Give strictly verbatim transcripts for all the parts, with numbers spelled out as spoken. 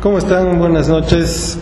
¿Cómo están? Buenas noches.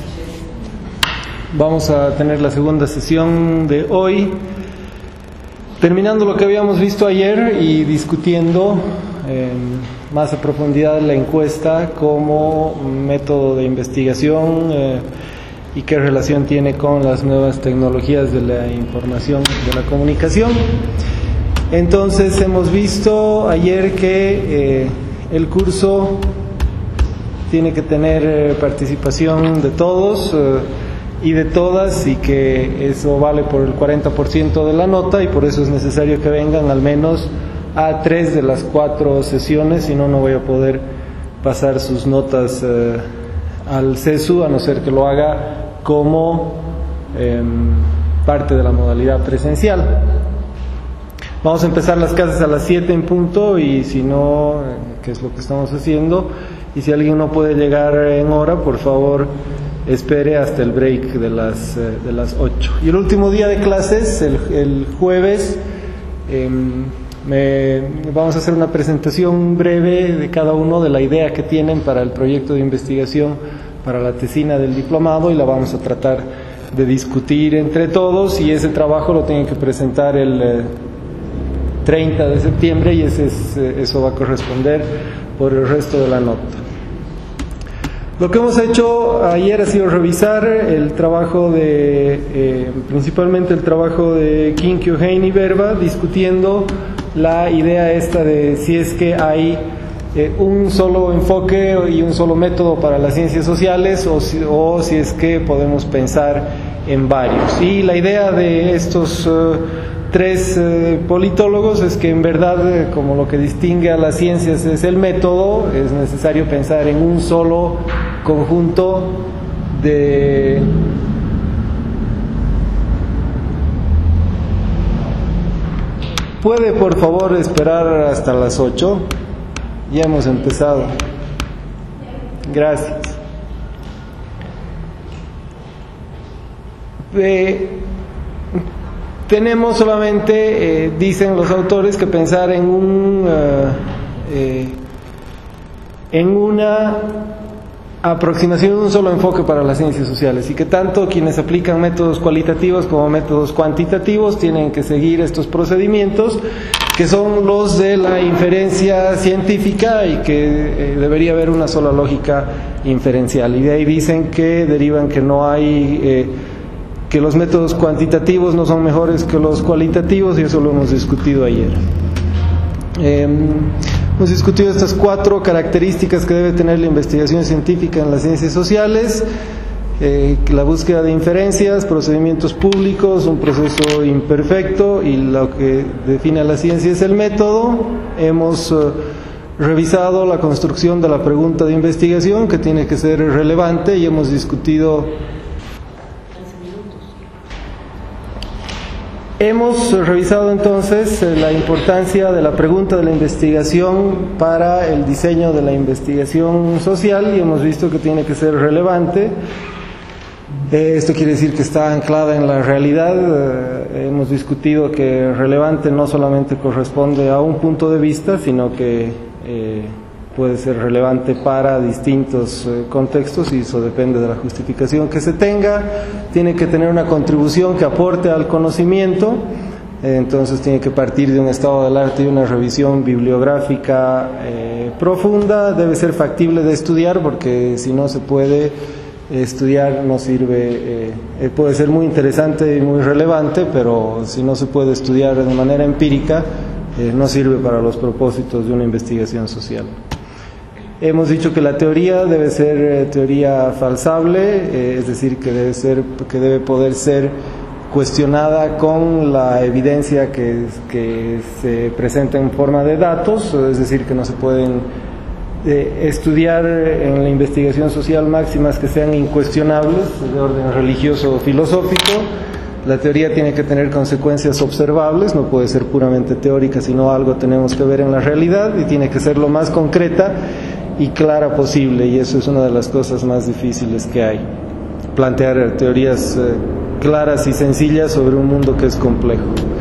Vamos a tener la segunda sesión de hoy, terminando lo que habíamos visto ayer y discutiendo eh, más a profundidad la encuesta como método de investigación eh, y qué relación tiene con las nuevas tecnologías de la información, de la comunicación. Entonces hemos visto ayer que eh, el curso tiene que tener eh, participación de todos eh, y de todas, y que eso vale por el cuarenta por ciento de la nota, y por eso es necesario que vengan al menos a tres de las cuatro sesiones, si no, no voy a poder pasar sus notas eh, al CESU, a no ser que lo haga como eh, parte de la modalidad presencial. Vamos a empezar las clases a las siete en punto, y si no, que es lo que estamos haciendo, y si alguien no puede llegar en hora, por favor espere hasta el break de las, eh, de las ocho. Y el último día de clases, el, el jueves, eh, me, vamos a hacer una presentación breve de cada uno de la idea que tienen para el proyecto de investigación para la tesina del diplomado, y la vamos a tratar de discutir entre todos, y ese trabajo lo tienen que presentar el eh, treinta de septiembre, y ese es, eh, eso va a corresponder por el resto de la nota. Lo que hemos hecho ayer ha sido revisar el trabajo de, eh, principalmente el trabajo de Quinkio, Hein y Verba, discutiendo la idea esta de si es que hay eh, un solo enfoque y un solo método para las ciencias sociales, o si, o si es que podemos pensar en varios. Y la idea de estos uh, tres eh, politólogos es que en verdad, eh, como lo que distingue a las ciencias es el método, es necesario pensar en un solo conjunto de ¿Puede por favor esperar hasta las ocho? Ya hemos empezado. Gracias. Eh, Tenemos solamente, eh, dicen los autores, que pensar en un uh, eh, en una aproximación de un solo enfoque para las ciencias sociales, y que tanto quienes aplican métodos cualitativos como métodos cuantitativos tienen que seguir estos procedimientos, que son los de la inferencia científica, y que eh, debería haber una sola lógica inferencial. Y de ahí dicen que derivan que no hay eh, que los métodos cuantitativos no son mejores que los cualitativos, y eso lo hemos discutido ayer. Eh, hemos discutido estas cuatro características que debe tener la investigación científica en las ciencias sociales: eh, la búsqueda de inferencias, procedimientos públicos, un proceso imperfecto, y lo que define a la ciencia es el método. Hemos eh, revisado la construcción de la pregunta de investigación, que tiene que ser relevante, y hemos discutido Hemos revisado entonces la importancia de la pregunta de la investigación para el diseño de la investigación social, y hemos visto que tiene que ser relevante. Esto quiere decir que está anclada en la realidad. Hemos discutido que relevante no solamente corresponde a un punto de vista, sino que eh, puede ser relevante para distintos eh, contextos, y eso depende de la justificación que se tenga. Tiene que tener una contribución que aporte al conocimiento, eh, entonces tiene que partir de un estado del arte y una revisión bibliográfica eh, profunda. Debe ser factible de estudiar, porque si no se puede estudiar no sirve. Eh, puede ser muy interesante y muy relevante, pero si no se puede estudiar de manera empírica, eh, no sirve para los propósitos de una investigación social. Hemos dicho que la teoría debe ser eh, teoría falsable, eh, es decir, que debe ser, que debe poder ser cuestionada con la evidencia que, que se presenta en forma de datos, es decir, que no se pueden eh, estudiar en la investigación social máximas que sean incuestionables, de orden religioso o filosófico. La teoría tiene que tener consecuencias observables, no puede ser puramente teórica, sino algo tenemos que ver en la realidad, y tiene que ser lo más concreta y clara posible, y eso es una de las cosas más difíciles que hay: plantear teorías eh, claras y sencillas sobre un mundo que es complejo.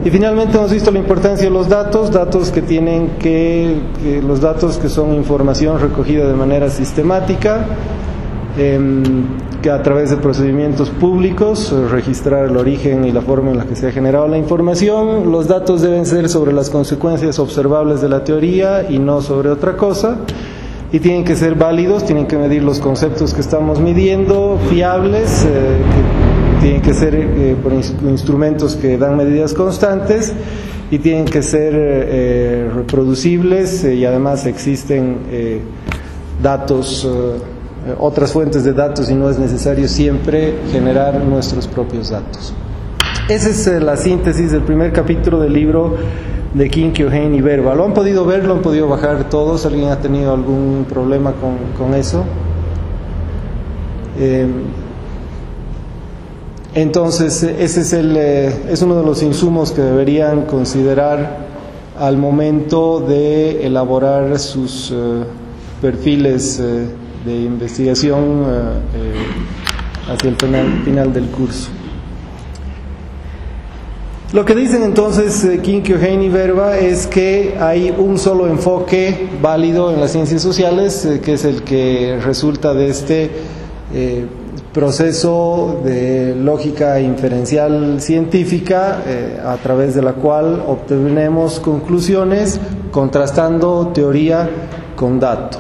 Y finalmente hemos visto la importancia de los datos, datos que tienen que, que los datos que son información recogida de manera sistemática, eh, que a través de procedimientos públicos, registrar el origen y la forma en la que se ha generado la información. Los datos deben ser sobre las consecuencias observables de la teoría y no sobre otra cosa, y tienen que ser válidos, tienen que medir los conceptos que estamos midiendo, fiables, eh, que tienen que ser eh, por instrumentos que dan medidas constantes, y tienen que ser eh, reproducibles, eh, y además existen eh, datos, eh, otras fuentes de datos, y no es necesario siempre generar nuestros propios datos. Esa es eh, la síntesis del primer capítulo del libro de Quincke, O'Hain y Verba. ¿Lo han podido ver? ¿Lo han podido bajar todos? ¿Alguien ha tenido algún problema con, con eso? Eh, entonces, ese es, el, eh, es uno de los insumos que deberían considerar al momento de elaborar sus eh, perfiles eh, de investigación eh, eh, hacia el final, final del curso. Lo que dicen entonces eh, Quincke, O'Hain y Verba es que hay un solo enfoque válido en las ciencias sociales, eh, que es el que resulta de este eh, proceso de lógica inferencial científica, eh, a través de la cual obtenemos conclusiones contrastando teoría con dato.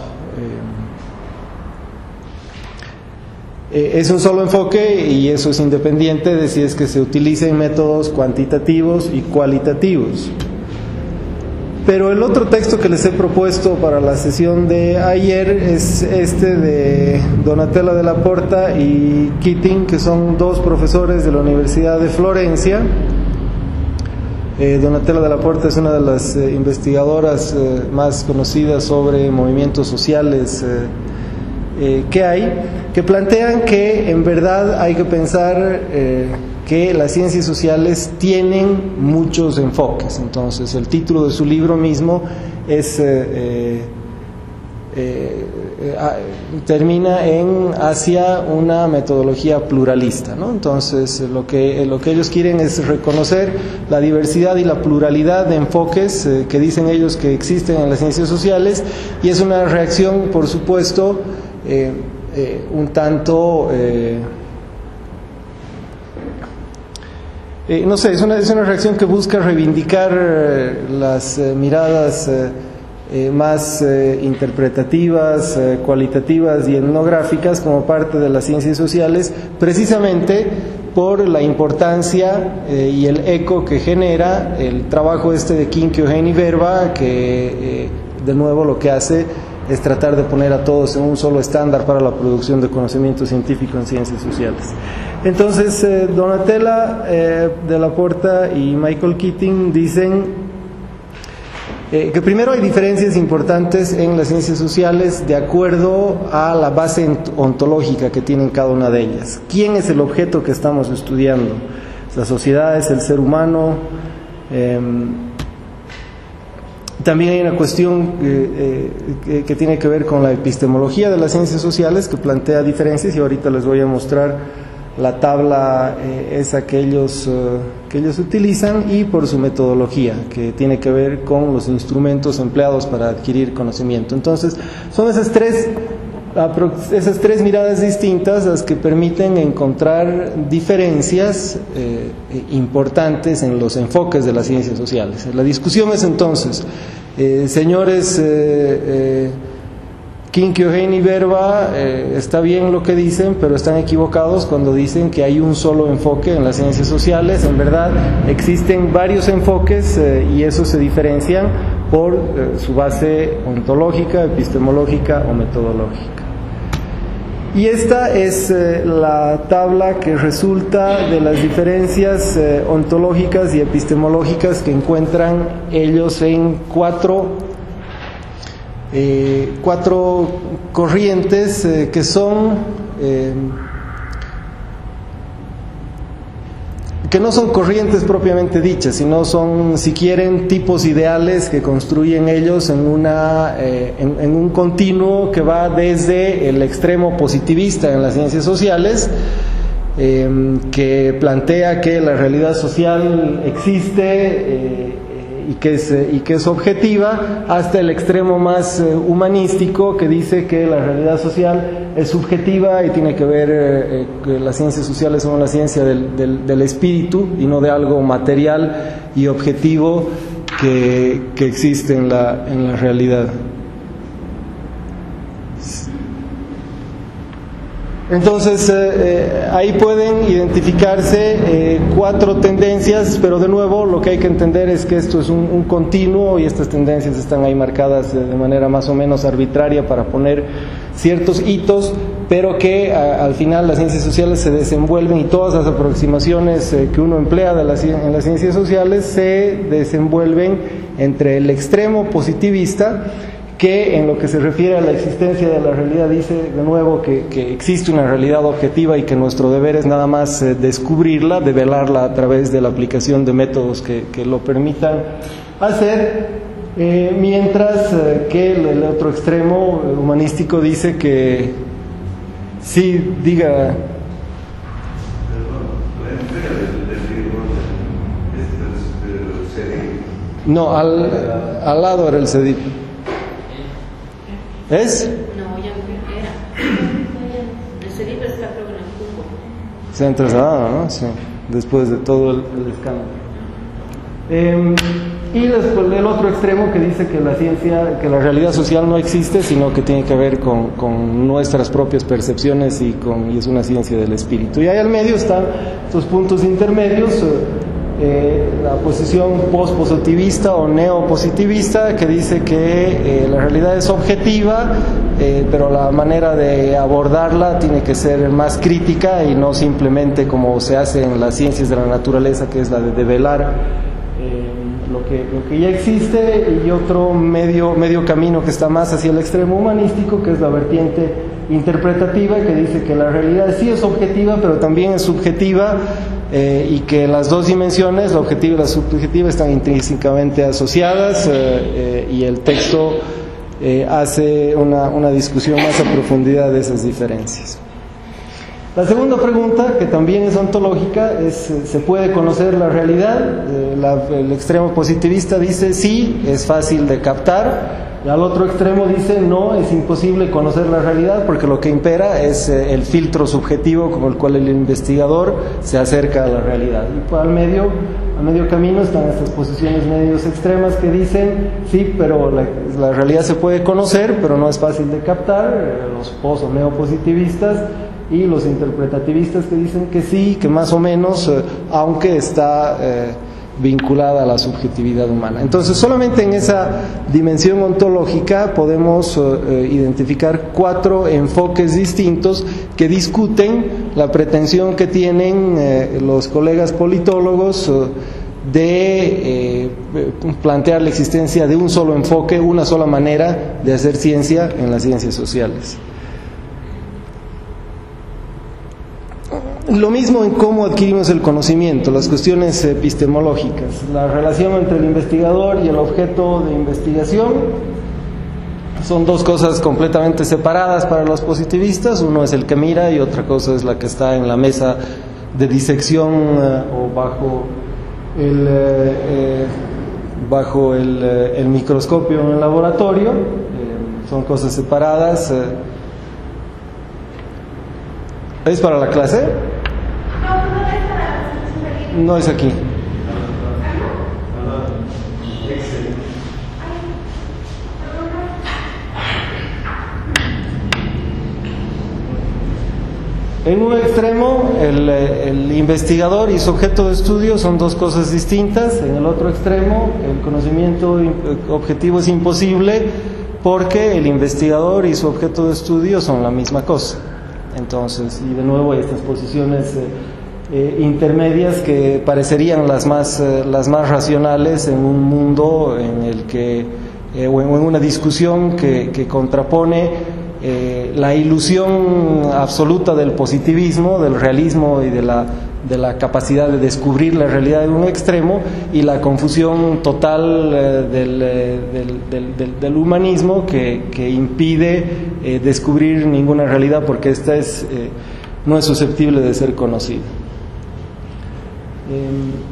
Es un solo enfoque, y eso es independiente de si es que se utilicen métodos cuantitativos y cualitativos. Pero el otro texto que les he propuesto para la sesión de ayer es este de Donatella Della Porta y Keating, que son dos profesores de la Universidad de Florencia. Eh, Donatella Della Porta es una de las eh, investigadoras eh, más conocidas sobre movimientos sociales eh, eh, que hay, que plantean que en verdad hay que pensar eh, que las ciencias sociales tienen muchos enfoques. Entonces el título de su libro mismo es eh, eh, eh, eh, termina en hacia una metodología pluralista, ¿no? Entonces lo que, lo que ellos quieren es reconocer la diversidad y la pluralidad de enfoques eh, que dicen ellos que existen en las ciencias sociales, y es una reacción, por supuesto, eh, eh, un tanto eh, eh, no sé, es una, es una reacción que busca reivindicar eh, las eh, miradas eh, eh, más eh, interpretativas, eh, cualitativas y etnográficas como parte de las ciencias sociales, precisamente por la importancia eh, y el eco que genera el trabajo este de Quincke, O'Hain y Verba, que eh, de nuevo lo que hace es tratar de poner a todos en un solo estándar para la producción de conocimiento científico en ciencias sociales. Entonces, eh, Donatella eh, Della Porta y Michael Keating dicen eh, que primero hay diferencias importantes en las ciencias sociales de acuerdo a la base ontológica que tienen cada una de ellas. ¿Quién es el objeto que estamos estudiando? La sociedad, es el ser humano. Eh, También hay una cuestión eh, eh, que, que tiene que ver con la epistemología de las ciencias sociales, que plantea diferencias, y ahorita les voy a mostrar la tabla eh, esa que ellos, eh, que ellos utilizan, y por su metodología, que tiene que ver con los instrumentos empleados para adquirir conocimiento. Entonces, son esas tres, esas tres miradas distintas las que permiten encontrar diferencias eh, importantes en los enfoques de las ciencias sociales. La discusión es entonces, eh, señores eh, eh, Quincke, O'Hain y Verba, eh, está bien lo que dicen, pero están equivocados cuando dicen que hay un solo enfoque en las ciencias sociales. En verdad existen varios enfoques eh, y esos se diferencian por eh, su base ontológica, epistemológica o metodológica. Y esta es eh, la tabla que resulta de las diferencias eh, ontológicas y epistemológicas que encuentran ellos en cuatro, eh, cuatro corrientes eh, que son eh, que no son corrientes propiamente dichas, sino son, si quieren, tipos ideales que construyen ellos en, una, eh, en, en un continuo que va desde el extremo positivista en las ciencias sociales, eh, que plantea que la realidad social existe eh, y que es, y que es objetiva, hasta el extremo más eh, humanístico, que dice que la realidad social es subjetiva y tiene que ver, eh, que las ciencias sociales son la ciencia del, del, del espíritu y no de algo material y objetivo que, que existe en la, en la realidad. Entonces, eh, eh, ahí pueden identificarse eh, cuatro tendencias, pero de nuevo lo que hay que entender es que esto es un, un continuo y estas tendencias están ahí marcadas de manera más o menos arbitraria para poner ciertos hitos, pero que a, al final las ciencias sociales se desenvuelven y todas las aproximaciones eh, que uno emplea de las, en las ciencias sociales se desenvuelven entre el extremo positivista, que en lo que se refiere a la existencia de la realidad dice de nuevo que, que existe una realidad objetiva y que nuestro deber es nada más eh, descubrirla, develarla a través de la aplicación de métodos que, que lo permitan hacer, eh, mientras eh, que el, el otro extremo eh, humanístico dice que sí, diga. No, al, al lado era el CEDIP. ¿Es? No, ya era. El CEDIP está creo en el cubo. Se han trasladado, ¿no? Sí, después de todo el, el escándalo. Eh, y después el otro extremo que dice que la ciencia, que la realidad social no existe, sino que tiene que ver con, con nuestras propias percepciones y, con, y es una ciencia del espíritu. Y ahí al medio están estos puntos intermedios. Eh, la posición post-positivista o neopositivista, que dice que eh, la realidad es objetiva, eh, pero la manera de abordarla tiene que ser más crítica y no simplemente como se hace en las ciencias de la naturaleza, que es la de develar eh, lo, que, lo que ya existe, y otro medio, medio camino que está más hacia el extremo humanístico, que es la vertiente interpretativa, que dice que la realidad sí es objetiva, pero también es subjetiva, eh, y que las dos dimensiones, la objetiva y la subjetiva, están intrínsecamente asociadas, eh, eh, y el texto eh, hace una, una discusión más a profundidad de esas diferencias. La segunda pregunta, que también es ontológica, es: ¿se puede conocer la realidad? Eh, la, el extremo positivista dice sí, es fácil de captar. Y al otro extremo dice no, es imposible conocer la realidad, porque lo que impera es eh, el filtro subjetivo con el cual el investigador se acerca a la realidad. Y pues, al medio, a medio camino están estas posiciones medios extremas que dicen sí, pero la, la realidad se puede conocer, pero no es fácil de captar, eh, los pos o neopositivistas, y los interpretativistas que dicen que sí, que más o menos, eh, aunque está eh, vinculada a la subjetividad humana. Entonces, solamente en esa dimensión ontológica podemos eh, identificar cuatro enfoques distintos que discuten la pretensión que tienen eh, los colegas politólogos eh, de eh, plantear la existencia de un solo enfoque, una sola manera de hacer ciencia en las ciencias sociales. Lo mismo en cómo adquirimos el conocimiento, las cuestiones epistemológicas, la relación entre el investigador y el objeto de investigación. Son dos cosas completamente separadas para los positivistas. Uno es el que mira y otra cosa es la que está en la mesa de disección eh, o bajo el, eh, eh, bajo el, eh, el microscopio en el laboratorio. Eh, son cosas separadas. Eh. ¿Es para la clase? No es aquí. En un extremo, el, el investigador y su objeto de estudio son dos cosas distintas. En el otro extremo, el conocimiento objetivo es imposible porque el investigador y su objeto de estudio son la misma cosa. Entonces, y de nuevo hay estas posiciones eh, eh, intermedias que parecerían las más, eh, las más racionales en un mundo en el que, eh, o en una discusión que, que contrapone eh, la ilusión absoluta del positivismo, del realismo y de la, de la capacidad de descubrir la realidad de un extremo, y la confusión total eh, del, eh, del, del, del, del humanismo que, que impide eh, descubrir ninguna realidad, porque esta es eh, no es susceptible de ser conocida. Eh,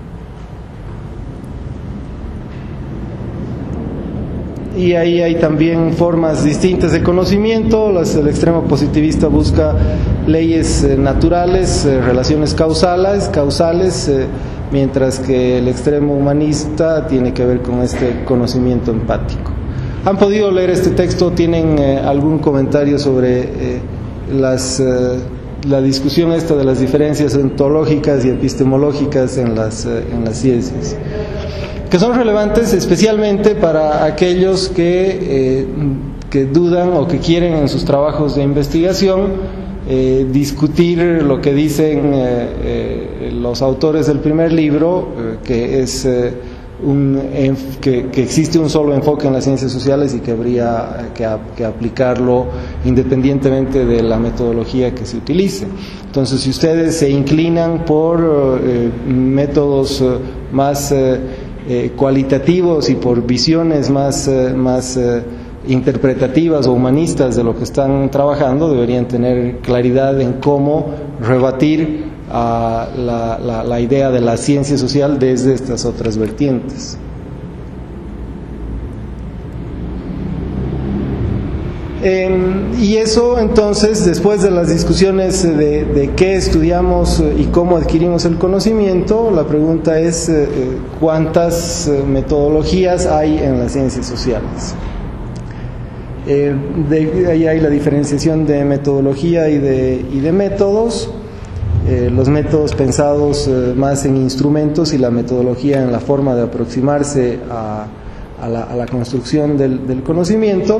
Y ahí hay también formas distintas de conocimiento. Las, el extremo positivista busca leyes eh, naturales, eh, relaciones causales, causales eh, mientras que el extremo humanista tiene que ver con este conocimiento empático. ¿Han podido leer este texto? ¿Tienen eh, algún comentario sobre eh, las, eh, la discusión esta de las diferencias ontológicas y epistemológicas en las, eh, en las ciencias? Que son relevantes especialmente para aquellos que, eh, que dudan o que quieren en sus trabajos de investigación eh, discutir lo que dicen eh, eh, los autores del primer libro, eh, que es eh, un, que, que existe un solo enfoque en las ciencias sociales y que habría que, que aplicarlo independientemente de la metodología que se utilice. Entonces, si ustedes se inclinan por eh, métodos eh, más eh, Eh, cualitativos y por visiones más, eh, más eh, interpretativas o humanistas de lo que están trabajando, deberían tener claridad en cómo rebatir a la, la, la idea de la ciencia social desde estas otras vertientes. Eh, y eso entonces, después de las discusiones de, de qué estudiamos y cómo adquirimos el conocimiento, la pregunta es eh, cuántas metodologías hay en las ciencias sociales. Eh, de ahí hay la diferenciación de metodología y de, y de métodos, eh, los métodos pensados eh, más en instrumentos y la metodología en la forma de aproximarse a, a, la, a la construcción del, del conocimiento.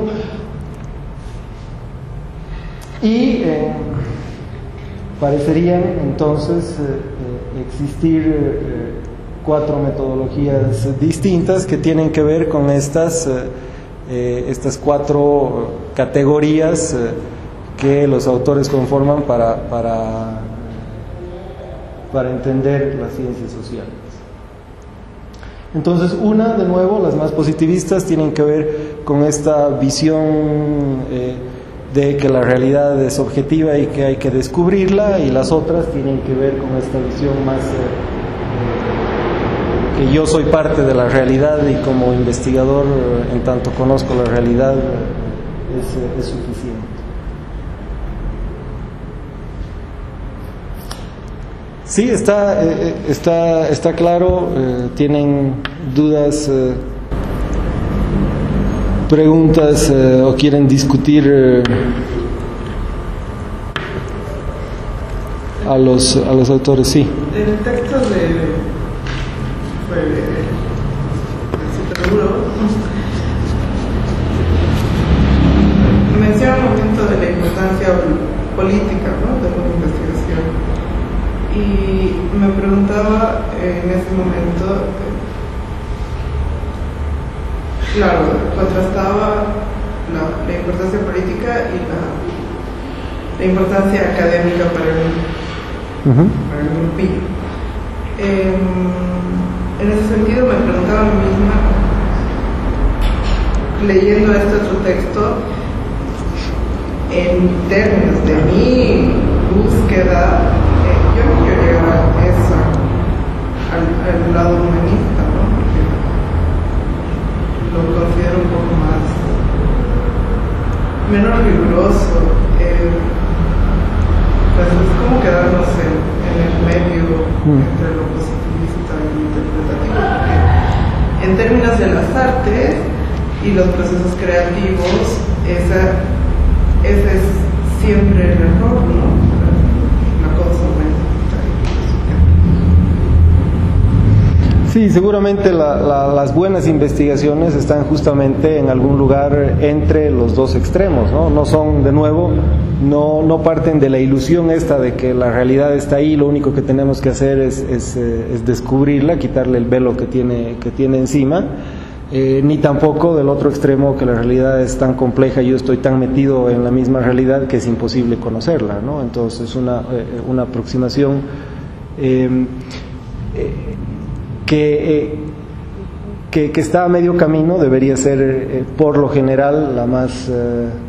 Y eh, parecerían entonces eh, existir eh, cuatro metodologías distintas que tienen que ver con estas, eh, estas cuatro categorías eh, que los autores conforman para, para, para entender las ciencias sociales. Entonces, una, de nuevo, las más positivistas tienen que ver con esta visión eh, de que la realidad es objetiva y que hay que descubrirla, y las otras tienen que ver con esta visión más eh, que yo soy parte de la realidad y como investigador, en tanto conozco la realidad, es, es suficiente. Sí, está, eh, está, está claro. Eh, ¿tienen dudas? Eh, preguntas eh, o quieren discutir eh, a los a los autores? Sí. En el texto de, de, de Seguro menciona un momento de la importancia política, ¿no?, de una investigación, y me preguntaba en ese momento, claro, contrastaba la, la importancia política y la, la importancia académica para el, uh-huh. para el grupillo. Eh, en ese sentido me preguntaba a mí misma, leyendo este otro texto, en términos de mi búsqueda, eh, yo no quiero llegar a eso, al, al lado humanista, ¿no? Porque lo considero un poco más menos riguroso. Eh, pues es como quedarnos en, en el medio mm. entre lo positivista y lo interpretativo, porque en términos de las artes y los procesos creativos, esa, ese es siempre el error, ¿no? La cosa Sí, seguramente la, la, las buenas investigaciones están justamente en algún lugar entre los dos extremos, ¿no? No son, de nuevo, no, no parten de la ilusión esta de que la realidad está ahí, lo único que tenemos que hacer es, es, es descubrirla, quitarle el velo que tiene, que tiene encima, eh, ni tampoco del otro extremo, que la realidad es tan compleja y yo estoy tan metido en la misma realidad que es imposible conocerla, ¿no? Entonces, una, eh, una aproximación eh, eh, Que, eh, que, que está a medio camino debería ser, eh, por lo general, la más, eh,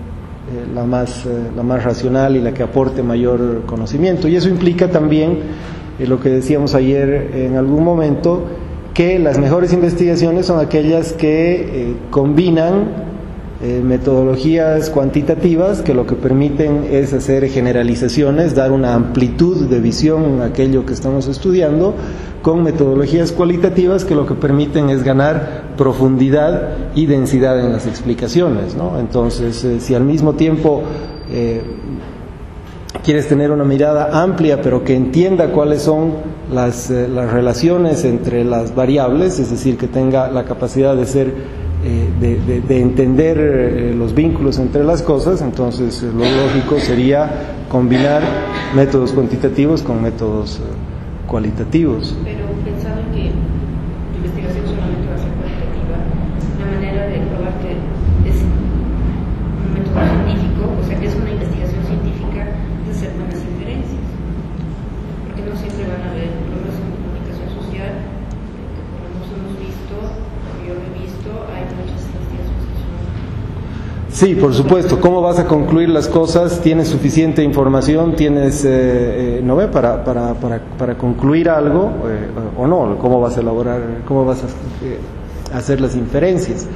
eh, la, más, eh, la más racional y la que aporte mayor conocimiento. Y eso implica también, eh, lo que decíamos ayer en algún momento, que las mejores investigaciones son aquellas que eh, combinan Eh, metodologías cuantitativas que lo que permiten es hacer generalizaciones, dar una amplitud de visión a aquello que estamos estudiando, con metodologías cualitativas que lo que permiten es ganar profundidad y densidad en las explicaciones, ¿no? Entonces, eh, si al mismo tiempo eh, quieres tener una mirada amplia pero que entienda cuáles son las, eh, las relaciones entre las variables, es decir, que tenga la capacidad de ser Eh, de, de, de entender eh, los vínculos entre las cosas, entonces eh, lo lógico sería combinar métodos cuantitativos con métodos eh, cualitativos. Pero pensando en que la investigación solamente va a ser cualitativa, la manera de probar que es un método científico, o sea que es una investigación científica, es hacer buenas inferencias, porque no siempre van a haber problemas en comunicación social, que por lo menos hemos visto, yo lo he visto, hay muchas investigaciones que son... Sí, por supuesto. ¿Cómo vas a concluir las cosas? ¿Tienes suficiente información? ¿Tienes, eh, eh, no ve, para, para, para, para concluir algo eh, o no? ¿Cómo vas a elaborar, cómo vas a eh, hacer las inferencias?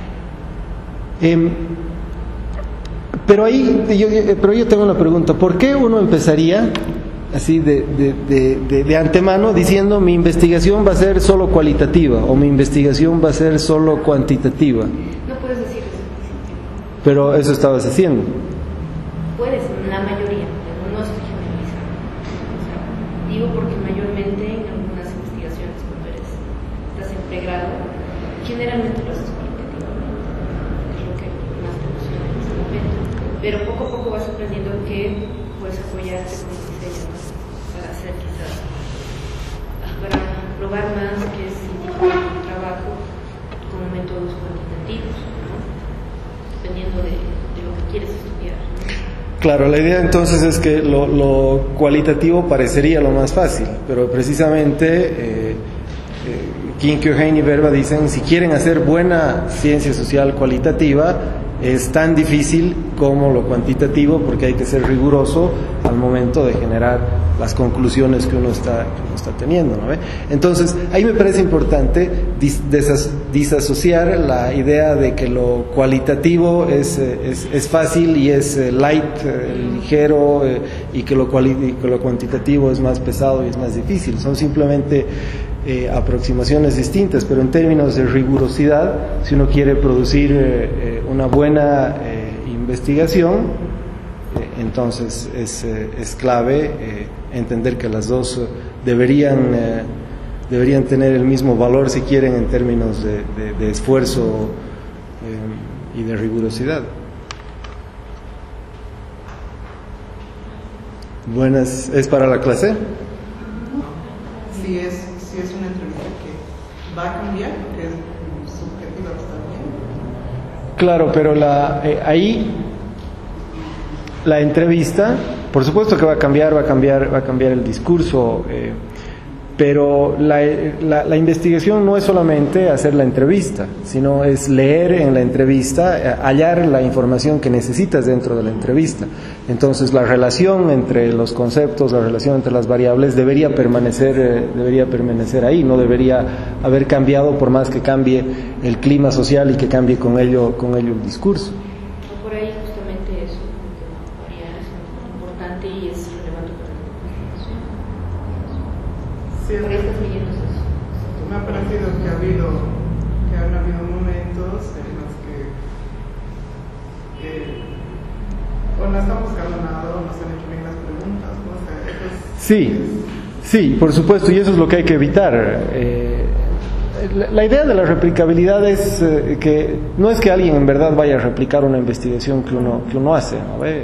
Eh, pero ahí, yo, pero yo tengo una pregunta. ¿Por qué uno empezaría así de, de, de, de, de antemano diciendo mi investigación va a ser solo cualitativa o mi investigación va a ser solo cuantitativa? No puedes decir eso. Pero eso estabas haciendo. Puedes, la mayoría, pero no estoy generalizando. O sea, digo porque mayormente en algunas investigaciones, cuando eres, estás en pregrado, generalmente lo haces cualitativamente. Es lo que más te emociona en ese momento. Pero poco a poco vas aprendiendo que puedes apoyarte con el diseño, ¿no? Para hacer quizás, para probar más que es científico el trabajo con métodos cuantitativos, ¿no? Dependiendo de, de lo que quieres estudiar, ¿no? Claro, la idea entonces es que lo, lo cualitativo parecería lo más fácil, pero precisamente eh, eh, Kinkyo-Hein y Verba dicen, si quieren hacer buena ciencia social cualitativa, es tan difícil como lo cuantitativo, porque hay que ser riguroso al momento de generar las conclusiones que uno está, que uno está teniendo, ¿no? Entonces, ahí me parece importante dis, desas, disasociar la idea de que lo cualitativo es, es, es fácil y es light, eh, ligero, eh, y, que lo cuali, y que lo cuantitativo es más pesado y es más difícil. Son simplemente Eh, aproximaciones distintas, pero en términos de rigurosidad, si uno quiere producir eh, una buena eh, investigación, eh, entonces es, eh, es clave eh, entender que las dos deberían, eh, deberían tener el mismo valor, si quieren, en términos de, de, de esfuerzo eh, y de rigurosidad. Buenas, ¿es para la clase? Sí, es. Si es una entrevista que va a cambiar, que es subjetiva, está bien. Claro, pero la, eh, ahí la entrevista, por supuesto que va a cambiar, va a cambiar, va a cambiar el discurso, eh, pero la, la, la investigación no es solamente hacer la entrevista, sino es leer en la entrevista, hallar la información que necesitas dentro de la entrevista. Entonces, la relación entre los conceptos, la relación entre las variables debería permanecer, eh, debería permanecer ahí, no debería haber cambiado por más que cambie el clima social y que cambie con ello, con ello el discurso. Por ahí justamente eso, que es importante y es relevante para la investigación. Sí, por ahí estás leyendo eso. Me ha parecido que ha habido, que han habido momentos en los que eh, o no están buscando nada o no se han hecho bien las preguntas, ¿no? O sea, eso es, sí, sí, por supuesto, y eso es lo que hay que evitar. Eh, la, la idea de la replicabilidad es eh, que no es que alguien en verdad vaya a replicar una investigación que uno, que uno hace, ¿no? Eh,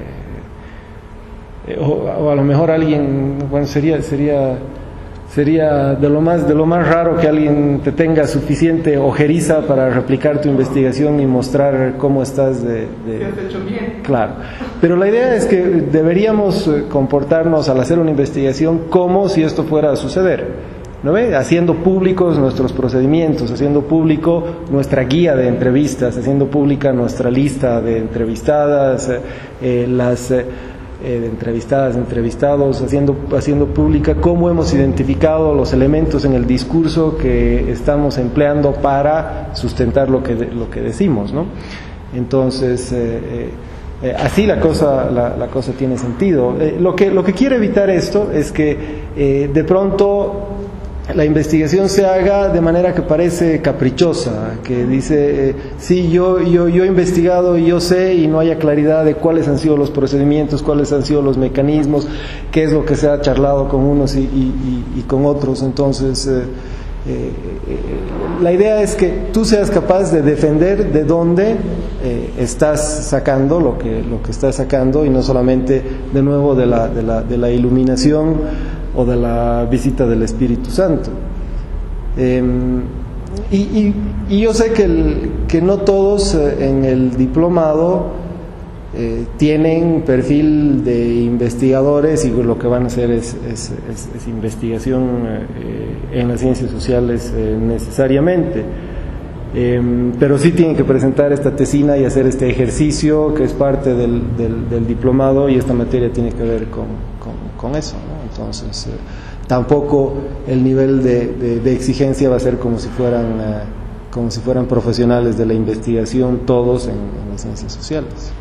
eh, o, o a lo mejor alguien, bueno, sería sería sería de lo más de lo más raro que alguien te tenga suficiente ojeriza para replicar tu investigación y mostrar cómo estás de, de... que has hecho bien. Claro, pero la idea es que deberíamos comportarnos al hacer una investigación como si esto fuera a suceder. ¿no ve? Haciendo públicos nuestros procedimientos, haciendo público nuestra guía de entrevistas, haciendo pública nuestra lista de entrevistadas, eh, las eh, de entrevistadas, entrevistados, haciendo, haciendo pública cómo hemos identificado los elementos en el discurso que estamos empleando para sustentar lo que, lo que decimos, ¿no? Entonces, eh, eh, así la cosa, la, la cosa tiene sentido. Eh, lo que, lo que quiere evitar esto es que eh, de pronto la investigación se haga de manera que parece caprichosa, que dice, eh, sí, yo, yo, yo he investigado y yo sé, y no haya claridad de cuáles han sido los procedimientos, cuáles han sido los mecanismos, qué es lo que se ha charlado con unos y, y, y, y con otros. Entonces, eh, eh, la idea es que tú seas capaz de defender de dónde eh, estás sacando lo que, lo que estás sacando, y no solamente, de nuevo, de la, de la, de la iluminación o de la visita del Espíritu Santo. Eh, y, y, y yo sé que, el, que no todos eh, en el diplomado eh, tienen perfil de investigadores, y lo que van a hacer es, es, es, es investigación eh, en las ciencias sociales eh, necesariamente. Eh, pero sí tienen que presentar esta tesina y hacer este ejercicio que es parte del, del, del diplomado, y esta materia tiene que ver con, con, con eso, ¿no? Entonces, eh, tampoco el nivel de, de, de exigencia va a ser como si fueran eh, como si fueran profesionales de la investigación todos en, en las ciencias sociales.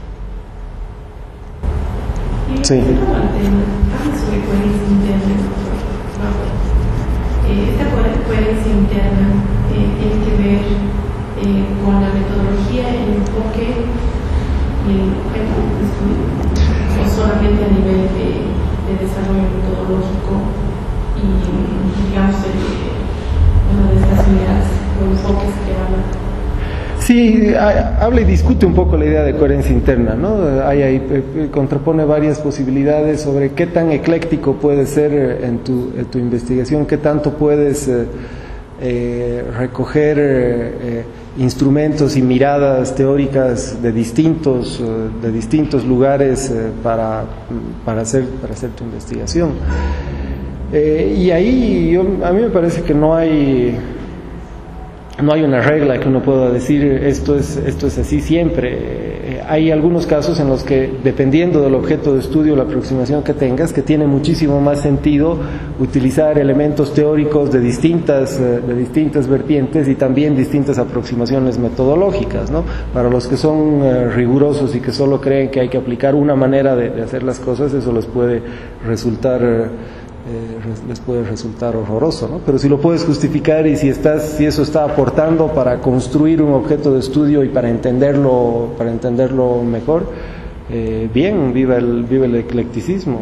Y sí. Habla sobre coherencia interna. Eh, esta coherencia interna eh, tiene que ver eh, con la metodología, el enfoque y el objeto de estudio, o solamente a nivel de de desarrollo metodológico y, digamos, de una de estas unidades o enfoques que van a... Sí, habla y discute un poco la idea de coherencia interna, ¿no? Hay ahí, contrapone varias posibilidades sobre qué tan ecléctico puede ser en tu, en tu investigación, qué tanto puedes eh, eh, recoger eh, instrumentos y miradas teóricas de distintos, de distintos lugares eh, para, para, hacer, para hacer tu investigación. Eh, y ahí yo, a mí me parece que no hay, no hay una regla que uno pueda decir esto es, esto es así siempre. Eh, hay algunos casos en los que, dependiendo del objeto de estudio, la aproximación que tengas, que tiene muchísimo más sentido utilizar elementos teóricos de distintas, eh, de distintas vertientes y también distintas aproximaciones metodológicas, ¿no? Para los que son eh, rigurosos y que solo creen que hay que aplicar una manera de, de hacer las cosas, eso les puede resultar... Eh, Eh, les puede resultar horroroso, ¿no? Pero si lo puedes justificar, y si estás, si eso está aportando para construir un objeto de estudio y para entenderlo, para entenderlo mejor, eh, bien, viva el, viva el eclecticismo.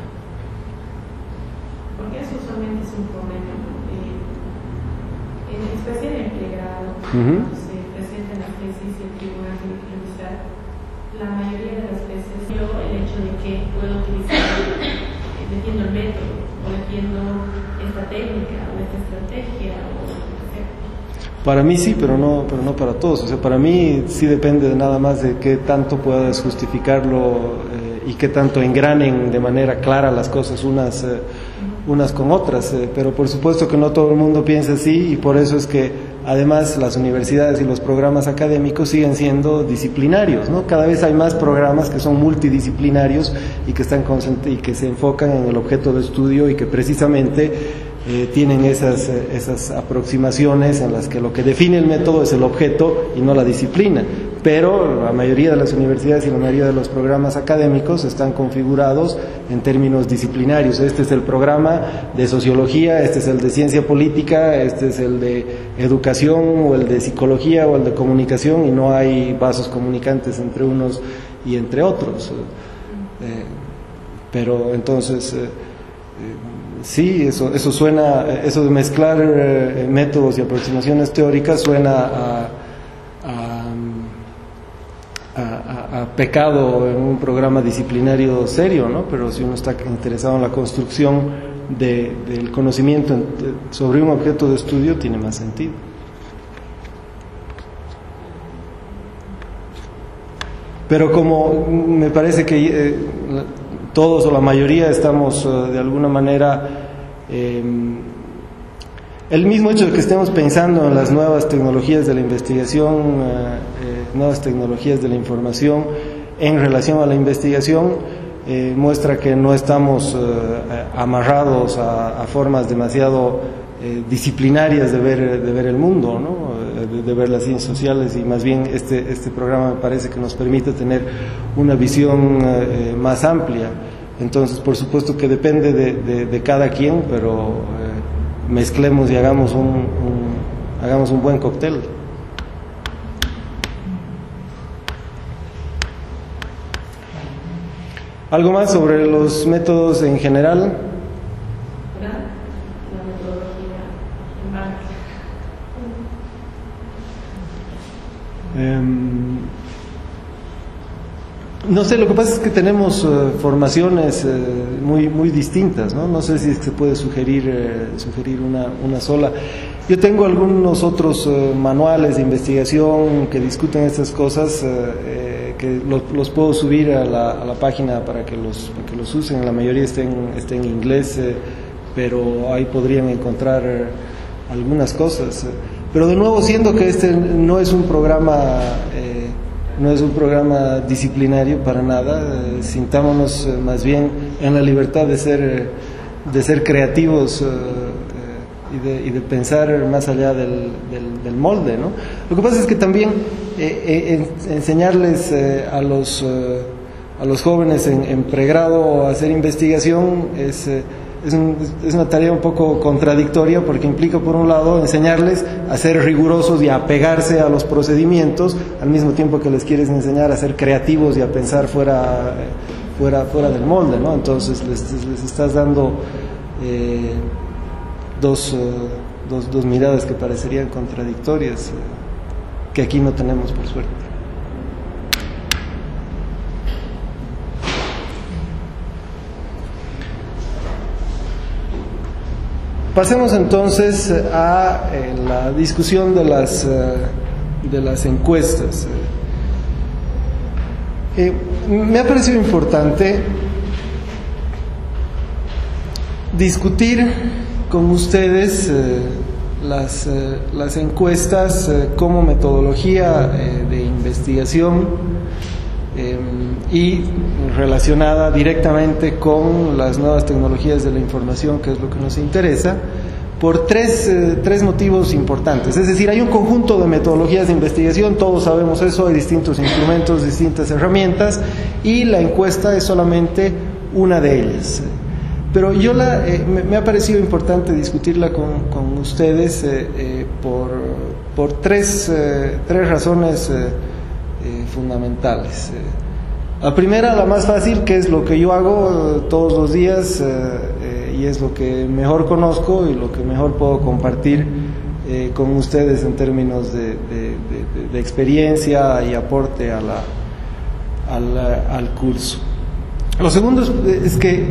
Porque eso usualmente es un problema, ¿no? Eh, en especial en el pregrado, Uh-huh. cuando se presentan las tesis y el tribunal tiene que revisar, la mayoría de las veces yo el hecho de que puedo utilizar, eh, defiendo el método, o defiendo esta técnica o esta estrategia o lo que sea. Para mí sí, pero no, pero no para todos. O sea, para mí sí depende de nada más de qué tanto puedas justificarlo eh, y qué tanto engranen de manera clara las cosas unas, eh, unas con otras. Eh, pero por supuesto que no todo el mundo piensa así, y por eso es que además las universidades y los programas académicos siguen siendo disciplinarios, ¿no? Cada vez hay más programas que son multidisciplinarios y que están y que se enfocan en el objeto de estudio, y que precisamente eh, tienen esas, eh, esas aproximaciones en las que lo que define el método es el objeto y no la disciplina. Pero la mayoría de las universidades y la mayoría de los programas académicos están configurados en términos disciplinarios. Este es el programa de sociología, este es el de ciencia política, este es el de educación, o el de psicología, o el de comunicación, y no hay vasos comunicantes entre unos y entre otros. Eh, pero entonces, eh, eh, sí, eso, eso suena, eso de mezclar eh, métodos y aproximaciones teóricas suena a, a A, a, a pecado en un programa disciplinario serio, ¿no? Pero si uno está interesado en la construcción de, del conocimiento sobre un objeto de estudio, tiene más sentido. Pero como me parece que eh, todos o la mayoría estamos eh, de alguna manera eh, el mismo hecho de que estemos pensando en las nuevas tecnologías de la investigación, eh, eh, nuevas tecnologías de la información en relación a la investigación, eh, muestra que no estamos eh, amarrados a, a formas demasiado eh, disciplinarias de ver, de ver el mundo, ¿no? de, de ver las ciencias sociales, y más bien este, este programa me parece que nos permite tener una visión eh, más amplia. Entonces, por supuesto que depende de, de, de cada quien, pero eh, mezclemos y hagamos un, un, hagamos un buen cóctel. ¿Algo más sobre los métodos en general? La metodología en Um, no sé, lo que pasa es que tenemos uh, formaciones uh, muy muy distintas, ¿no? No sé si se puede sugerir uh, sugerir una, una sola. Yo tengo algunos otros uh, manuales de investigación que discuten estas cosas, uh, eh, que los, los puedo subir a la, a la página para que los, para que los usen. La mayoría estén, estén en inglés, uh, pero ahí podrían encontrar uh, algunas cosas. Uh, pero de nuevo, siendo que este no es un programa eh, no es un programa disciplinario para nada, eh, sintámonos eh, más bien en la libertad de ser eh, de ser creativos eh, eh, y, de, y de pensar más allá del, del, del molde, ¿no? Lo que pasa es que también eh, eh, en, enseñarles eh, a los eh, a los jóvenes en, en pregrado a hacer investigación es eh, Es, un, es una tarea un poco contradictoria, porque implica, por un lado, enseñarles a ser rigurosos y a apegarse a los procedimientos, al mismo tiempo que les quieres enseñar a ser creativos y a pensar fuera, fuera, fuera del molde, ¿no? Entonces les, les estás dando eh, dos, uh, dos, dos miradas que parecerían contradictorias, eh, que aquí no tenemos, por suerte. Pasemos entonces a eh, la discusión de las, eh, de las encuestas. Eh, me ha parecido importante discutir con ustedes eh, las, eh, las encuestas eh, como metodología eh, de investigación eh, y relacionada directamente con las nuevas tecnologías de la información, que es lo que nos interesa, por tres, eh, tres motivos importantes. Es decir, hay un conjunto de metodologías de investigación, todos sabemos eso, hay distintos instrumentos, distintas herramientas, y la encuesta es solamente una de ellas. Pero yo la, eh, me, me ha parecido importante discutirla con, con ustedes eh, eh, por, por tres, eh, tres razones eh, eh, fundamentales. La primera, la más fácil, que es lo que yo hago eh, todos los días, eh, eh, y es lo que mejor conozco y lo que mejor puedo compartir eh, con ustedes en términos de, de, de, de experiencia y aporte a la, al, al curso. Lo segundo es, es que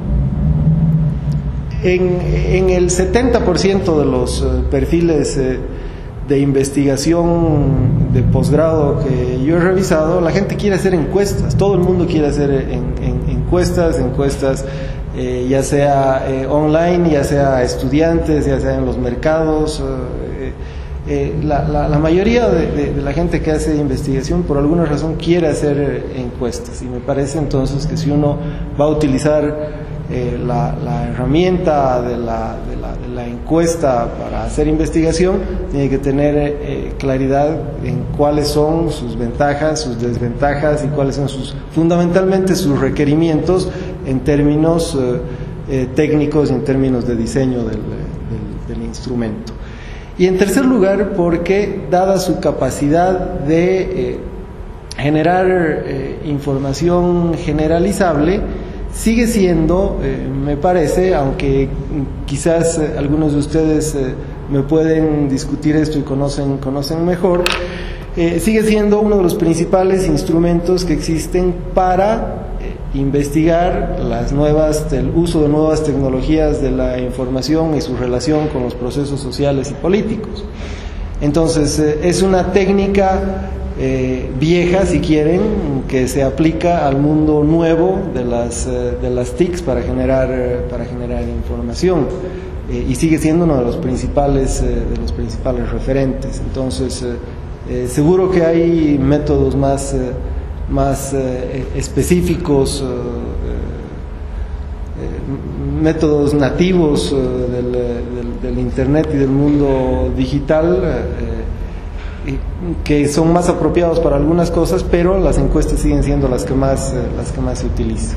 en, en el setenta por ciento de los eh, perfiles eh, de investigación de posgrado que yo he revisado, la gente quiere hacer encuestas, todo el mundo quiere hacer en, en, encuestas, encuestas eh, ya sea eh, online, ya sea estudiantes, ya sea en los mercados. Eh, eh, la, la, la mayoría de, de, de la gente que hace investigación por alguna razón quiere hacer eh, encuestas, y me parece entonces que si uno va a utilizar Eh, la, la herramienta de la, de, la, de la encuesta para hacer investigación, tiene que tener eh, claridad en cuáles son sus ventajas, sus desventajas, y cuáles son sus, fundamentalmente sus requerimientos en términos eh, eh, técnicos y en términos de diseño del, del, del instrumento. Y en tercer lugar, porque dada su capacidad de eh, generar eh, información generalizable, sigue siendo, eh, me parece, aunque quizás eh, algunos de ustedes eh, me pueden discutir esto y conocen, conocen mejor, eh, sigue siendo uno de los principales instrumentos que existen para eh, investigar las nuevas, el uso de nuevas tecnologías de la información y su relación con los procesos sociales y políticos. Entonces, eh, es una técnica Eh, vieja, si quieren, que se aplica al mundo nuevo de las, eh, de las T I Cs para generar, para generar información. eh, y sigue siendo uno de los principales, eh, de los principales referentes. Entonces, eh, eh, seguro que hay métodos más, eh, más eh, específicos, eh, eh, métodos nativos eh, del, del, del Internet y del mundo digital, eh, que son más apropiados para algunas cosas, pero las encuestas siguen siendo las que más, eh, las que más se utilizan.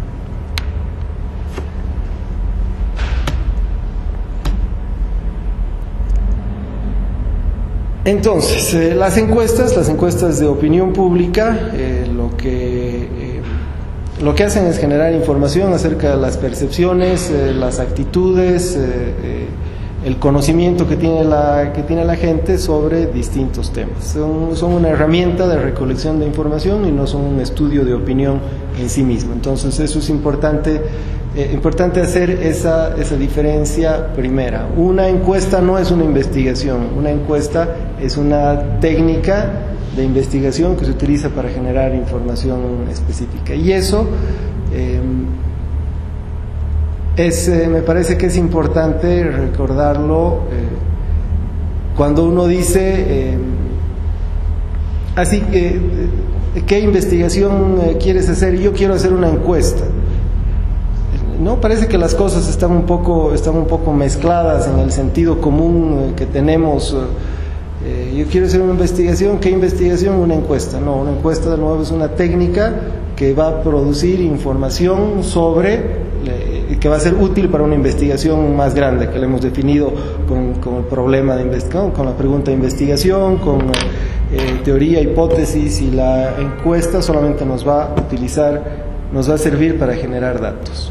Entonces, eh, las encuestas, las encuestas de opinión pública, eh, lo que eh, lo que hacen es generar información acerca de las percepciones, eh, las actitudes, eh, eh, el conocimiento que tiene la que tiene la gente sobre distintos temas. Son, son una herramienta de recolección de información y no son un estudio de opinión en sí mismo. Entonces, eso es importante. Eh, importante hacer esa, esa diferencia primera. Una encuesta no es una investigación, una encuesta es una técnica de investigación que se utiliza para generar información específica. Y eso eh, es, eh, me parece que es importante recordarlo eh, cuando uno dice, eh, así que, ¿qué investigación eh, quieres hacer? Yo quiero hacer una encuesta. No, parece que las cosas están un poco, están un poco mezcladas en el sentido común que tenemos. Eh, yo quiero hacer una investigación. ¿Qué investigación? Una encuesta. No, una encuesta de nuevo es una técnica que va a producir información sobre, eh, que va a ser útil para una investigación más grande, que le hemos definido con, con el problema de investigación, con la pregunta de investigación, con eh, teoría, hipótesis, y la encuesta solamente nos va a utilizar, nos va a servir para generar datos.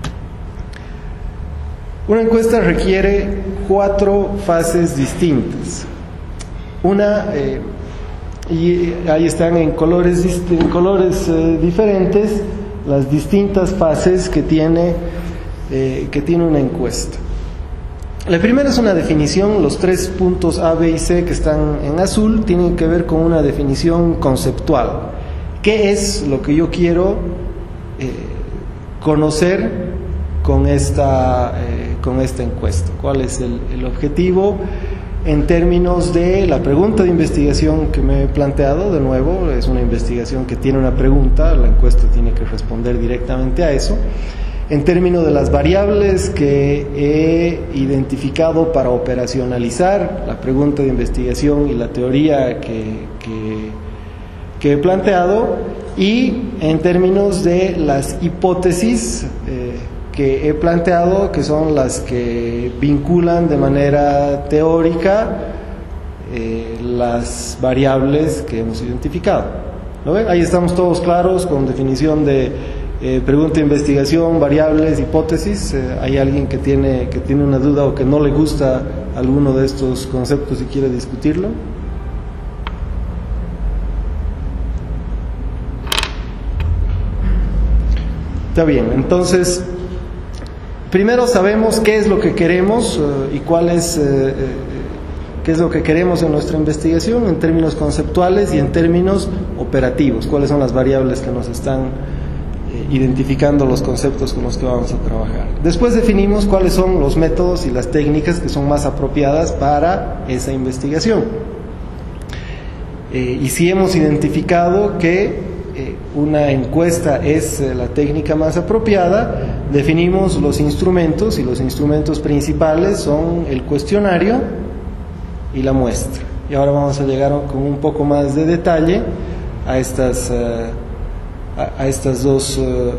Una encuesta requiere cuatro fases distintas. Una, eh, y ahí están en colores, en colores eh, diferentes, las distintas fases que tiene, eh, que tiene una encuesta. La primera es una definición. Los tres puntos A, B y C que están en azul tienen que ver con una definición conceptual. ¿Qué es lo que yo quiero eh, conocer con esta, eh, con esta encuesta? ¿Cuál es el, el objetivo en términos de la pregunta de investigación que me he planteado? De nuevo, es una investigación que tiene una pregunta, la encuesta tiene que responder directamente a eso. En términos de las variables que he identificado para operacionalizar la pregunta de investigación y la teoría que, que, que he planteado, y en términos de las hipótesis eh, que he planteado, que son las que vinculan de manera teórica eh, las variables que hemos identificado. ¿Lo ven? Ahí estamos todos claros con definición de eh, pregunta de investigación, variables, hipótesis. Eh, ¿Hay alguien que tiene, que tiene una duda o que no le gusta alguno de estos conceptos y quiere discutirlo? Está bien, entonces primero sabemos qué es lo que queremos uh, y cuál es, uh, qué es lo que queremos en nuestra investigación en términos conceptuales y en términos operativos, cuáles son las variables que nos están eh, identificando los conceptos con los que vamos a trabajar. Después definimos cuáles son los métodos y las técnicas que son más apropiadas para esa investigación. Eh, y si hemos identificado que una encuesta es la técnica más apropiada, definimos los instrumentos, y los instrumentos principales son el cuestionario y la muestra. Y ahora vamos a llegar con un poco más de detalle a estas, uh, a, a estas dos, uh, uh,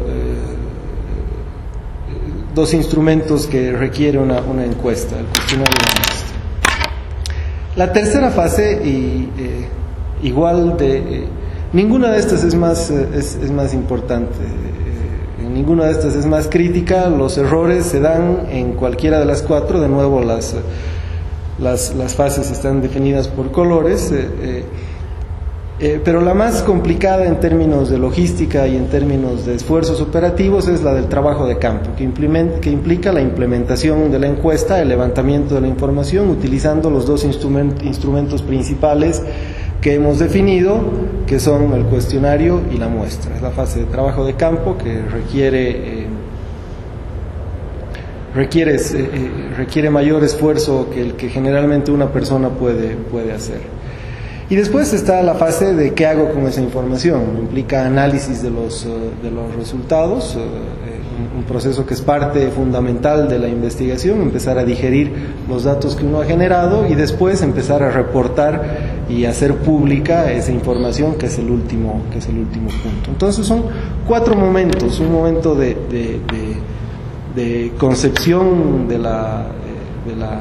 dos instrumentos que requiere una, una encuesta, el cuestionario y la muestra. La tercera fase, y eh, igual de... Eh, Ninguna de estas es más, es, es más importante, eh, ninguna de estas es más crítica. Los errores se dan en cualquiera de las cuatro. De nuevo, las, las, las fases están definidas por colores, eh, eh, eh, pero la más complicada en términos de logística y en términos de esfuerzos operativos es la del trabajo de campo, que, que implica la implementación de la encuesta, el levantamiento de la información, utilizando los dos instrument, instrumentos principales que hemos definido, que son el cuestionario y la muestra. Es la fase de trabajo de campo que requiere, eh, requiere, eh, requiere mayor esfuerzo que el que generalmente una persona puede, puede hacer. Y después está la fase de qué hago con esa información. Implica análisis de los, de los resultados, un proceso que es parte fundamental de la investigación, empezar a digerir los datos que uno ha generado y después empezar a reportar y hacer pública esa información, que es el último, que es el último punto. Entonces son cuatro momentos: un momento de, de, de, de concepción de la, de la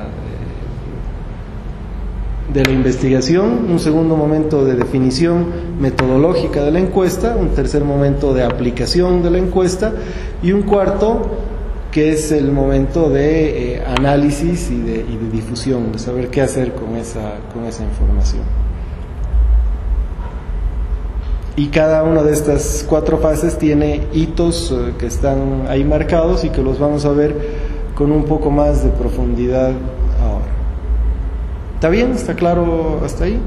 de la investigación, un segundo momento de definición metodológica de la encuesta, un tercer momento de aplicación de la encuesta y un cuarto que es el momento de eh, análisis y de, y de difusión, de saber qué hacer con esa, con esa información. Y cada una de estas cuatro fases tiene hitos eh, que están ahí marcados y que los vamos a ver con un poco más de profundidad ahora. ¿Está bien? ¿Está claro hasta ahí?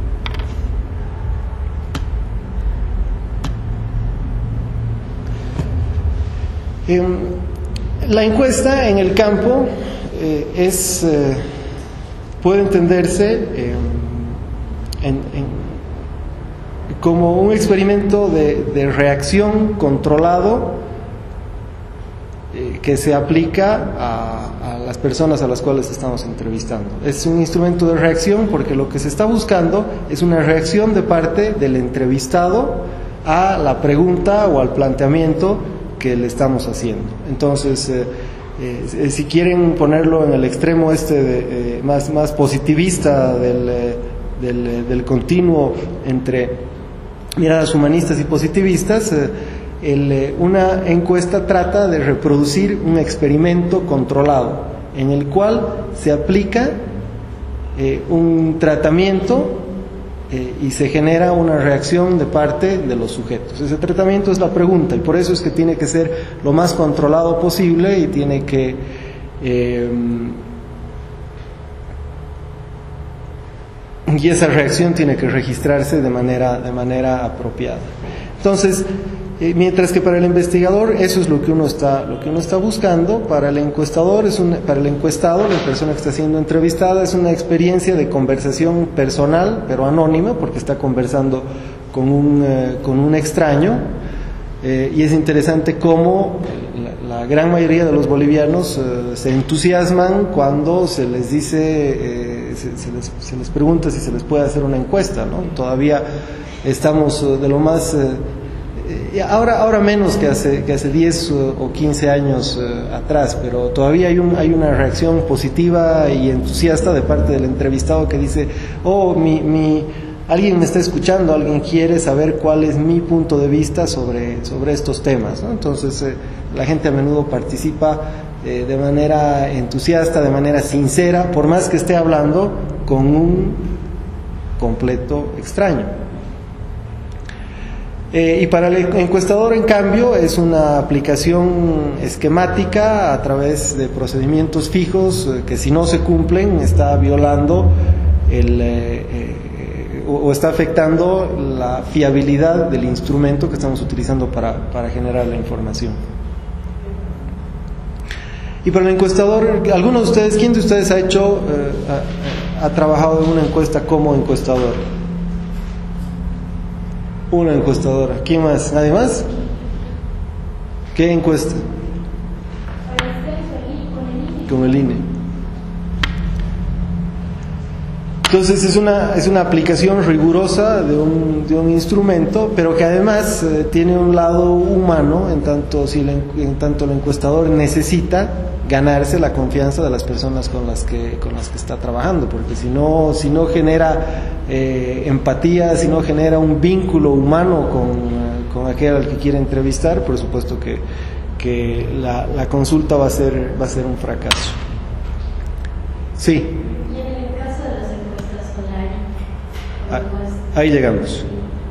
Eh, la encuesta en el campo eh, es, eh, puede entenderse eh, en, en, como un experimento de, de reacción controlado eh, que se aplica a, a las personas a las cuales estamos entrevistando. Es un instrumento de reacción porque lo que se está buscando es una reacción de parte del entrevistado a la pregunta o al planteamiento que le estamos haciendo. Entonces, eh, eh, si quieren ponerlo en el extremo este de, eh, más, más positivista del, eh, del, eh, del continuo entre miradas humanistas y positivistas, eh, el, eh, una encuesta trata de reproducir un experimento controlado en el cual se aplica eh, un tratamiento Eh, y se genera una reacción de parte de los sujetos. Ese tratamiento es la pregunta y por eso es que tiene que ser lo más controlado posible y tiene que eh, y esa reacción tiene que registrarse de manera, de manera apropiada. Entonces, eh, mientras que para el investigador eso es lo que uno está, lo que uno está buscando, para el encuestador es un, para el encuestado, la persona que está siendo entrevistada, es una experiencia de conversación personal, pero anónima, porque está conversando con un, eh, con un extraño, eh, y es interesante cómo la, la gran mayoría de los bolivianos eh, se entusiasman cuando se les dice, eh, se, se, les, se les pregunta si se les puede hacer una encuesta, ¿no? Todavía estamos eh, de lo más... Eh, Ahora, ahora menos que hace, que hace diez o quince años eh, atrás, pero todavía hay, un, hay una reacción positiva y entusiasta de parte del entrevistado que dice, oh, mi, mi, alguien me está escuchando, alguien quiere saber cuál es mi punto de vista sobre, sobre estos temas, ¿no? Entonces eh, la gente a menudo participa eh, de manera entusiasta, de manera sincera, por más que esté hablando con un completo extraño. Eh, y para el encuestador, en cambio, es una aplicación esquemática a través de procedimientos fijos eh, que si no se cumplen está violando el, eh, eh, o, o está afectando la fiabilidad del instrumento que estamos utilizando para, para generar la información. Y para el encuestador, algunos de ustedes, ¿quién de ustedes ha hecho, eh, ha, ha trabajado en una encuesta como encuestador? Una encuestadora. ¿Quién más? ¿Nadie más? ¿Qué encuesta? Con el I N E. Entonces es una, es una aplicación rigurosa de un, de un instrumento, pero que además eh, tiene un lado humano, en tanto, si el, en tanto el encuestador necesita ganarse la confianza de las personas con las que, con las que está trabajando, porque si no, si no genera eh, empatía, si no genera un vínculo humano con, con aquel al que quiere entrevistar, por supuesto que, que la, la consulta va a ser, va a ser un fracaso. Sí. Ahí llegamos.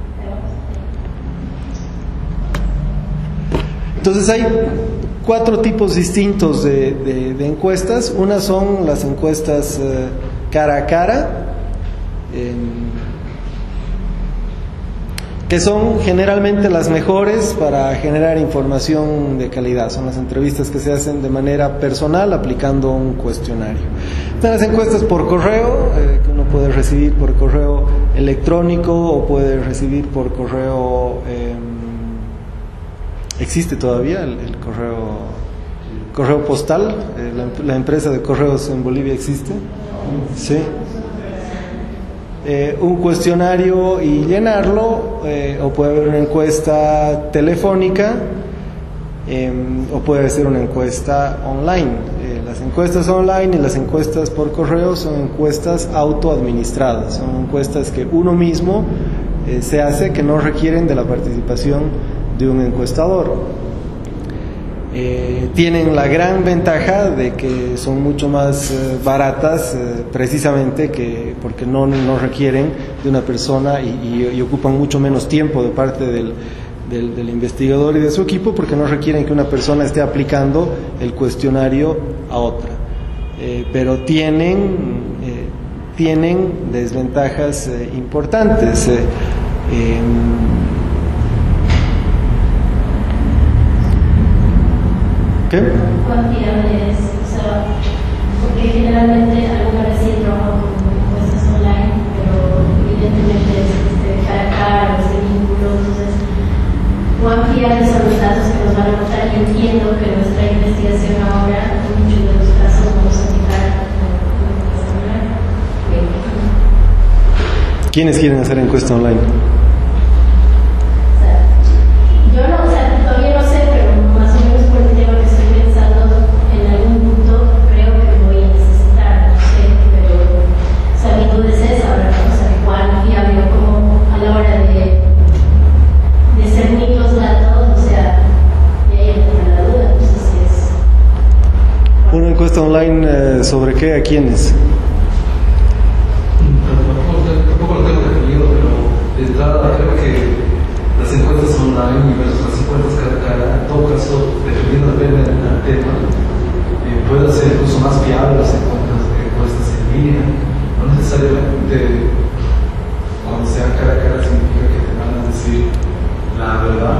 Entonces hay cuatro tipos distintos de, de, de encuestas. Una son las encuestas eh, cara a cara. Eh, que son generalmente las mejores para generar información de calidad. Son las entrevistas que se hacen de manera personal aplicando un cuestionario. Están las encuestas por correo, eh, que uno puede recibir por correo electrónico o puede recibir por correo... Eh, ¿existe todavía el, el correo, correo postal? Eh, la, la empresa de correos en Bolivia existe. Sí. Eh, un cuestionario y llenarlo, eh, o puede haber una encuesta telefónica, eh, o puede ser una encuesta online. Eh, las encuestas online y las encuestas por correo son encuestas autoadministradas, son encuestas que uno mismo eh, se hace, que no requieren de la participación de un encuestador. Eh, tienen la gran ventaja de que son mucho más eh, baratas, eh, precisamente que porque no, no requieren de una persona y, y, y ocupan mucho menos tiempo de parte del, del, del investigador y de su equipo, porque no requieren que una persona esté aplicando el cuestionario a otra. Eh, pero tienen, eh, tienen desventajas eh, importantes. Eh, eh, ¿Qué? ¿Cuán fiable es? O sea, porque generalmente alguna vez sí trabajo con encuestas online, pero evidentemente es este, cara a cara, este vínculo, entonces, ¿cuán fiables son los datos que nos van a mostrar? Y entiendo que nuestra investigación ahora, en muchos de los casos, vamos a aplicar una encuesta online. ¿Quiénes quieren hacer encuesta online? O sea, yo no, o sea, todavía no sé, pero más o menos por el tema que estoy pensando, en algún punto creo que me voy a necesitar, no sé, pero o sea, mi duda es esa, ¿verdad? O sea, cuán fiable, como a la hora de discernir los datos, o sea, y ahí entra la duda, no sé si es... ¿Una encuesta online eh, sobre qué? ¿A quiénes? Tampoco lo tengo definido, pero de entrada creo que las encuestas online versus las encuestas cara a cara, en todo caso, dependiendo del tema, eh, pueden ser incluso más fiables las encuestas, encuestas en línea. No necesariamente cuando sea cara a cara significa que te van a decir la verdad.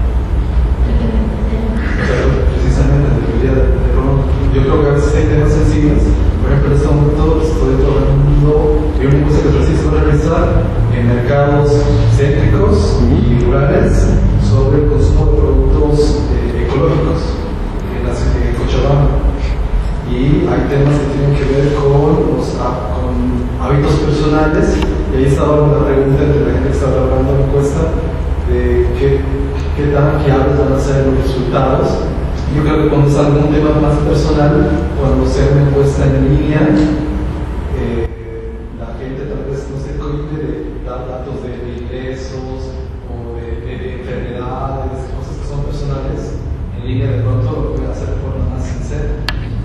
Pero precisamente debería de, de, yo creo que a veces hay temas sensibles. Por ejemplo, en este momento estoy trabajando en una encuesta que preciso realizar en mercados céntricos y rurales sobre el consumo de productos eh, ecológicos en la ciudad de Cochabamba. Y hay temas que tienen que ver con los con hábitos personales, y ahí estaba una pregunta entre la gente que estaba hablando en la encuesta de qué, qué tan fiables van a ser los resultados. Yo creo que cuando salga un tema más personal, cuando sea una encuesta en línea, eh, la gente tal vez no se cohíbe de dar datos de ingresos o de, de, de enfermedades, cosas que son personales. En línea de pronto lo pueden hacer de forma más sincera.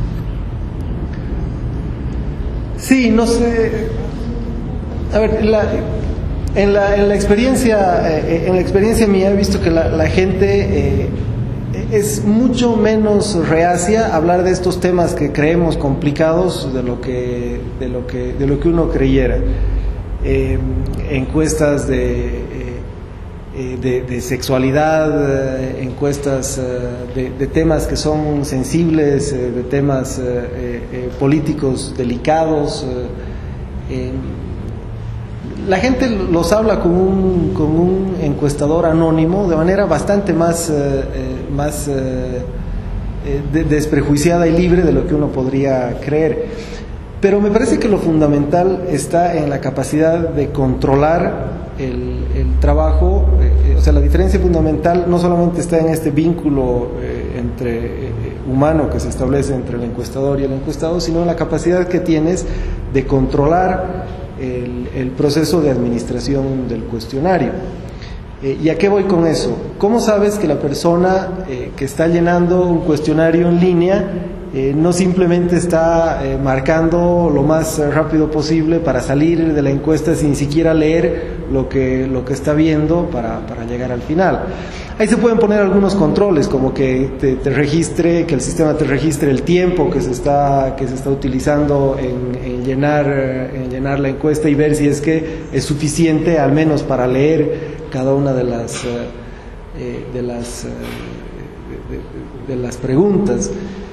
Sí, no sé. A ver, la, en, la, en la experiencia, eh, en la experiencia mía he visto que la, la gente eh, es mucho menos reacia a hablar de estos temas que creemos complicados de lo que de lo que de lo que uno creyera. Eh, encuestas de, eh, de, de sexualidad, eh, encuestas eh, de, de temas que son sensibles, eh, de temas eh, eh, políticos delicados. Eh, eh, La gente los habla con un, con un encuestador anónimo de manera bastante más, eh, más eh, de, desprejuiciada y libre de lo que uno podría creer. Pero me parece que lo fundamental está en la capacidad de controlar el, el trabajo. Eh, o sea, la diferencia fundamental no solamente está en este vínculo eh, entre eh, humano que se establece entre el encuestador y el encuestado, sino en la capacidad que tienes de controlar El, el proceso de administración del cuestionario. Eh, ¿Y a qué voy con eso? ¿Cómo sabes que la persona eh, que está llenando un cuestionario en línea eh, no simplemente está eh, marcando lo más rápido posible para salir de la encuesta sin siquiera leer lo que, lo que está viendo para, para llegar al final? Ahí se pueden poner algunos controles, como que te, te registre, que el sistema te registre el tiempo que se está, que se está utilizando en, en, llenar, en llenar la encuesta y ver si es que es suficiente al menos para leer cada una de las, eh, eh, de, las eh, de, de, de las preguntas.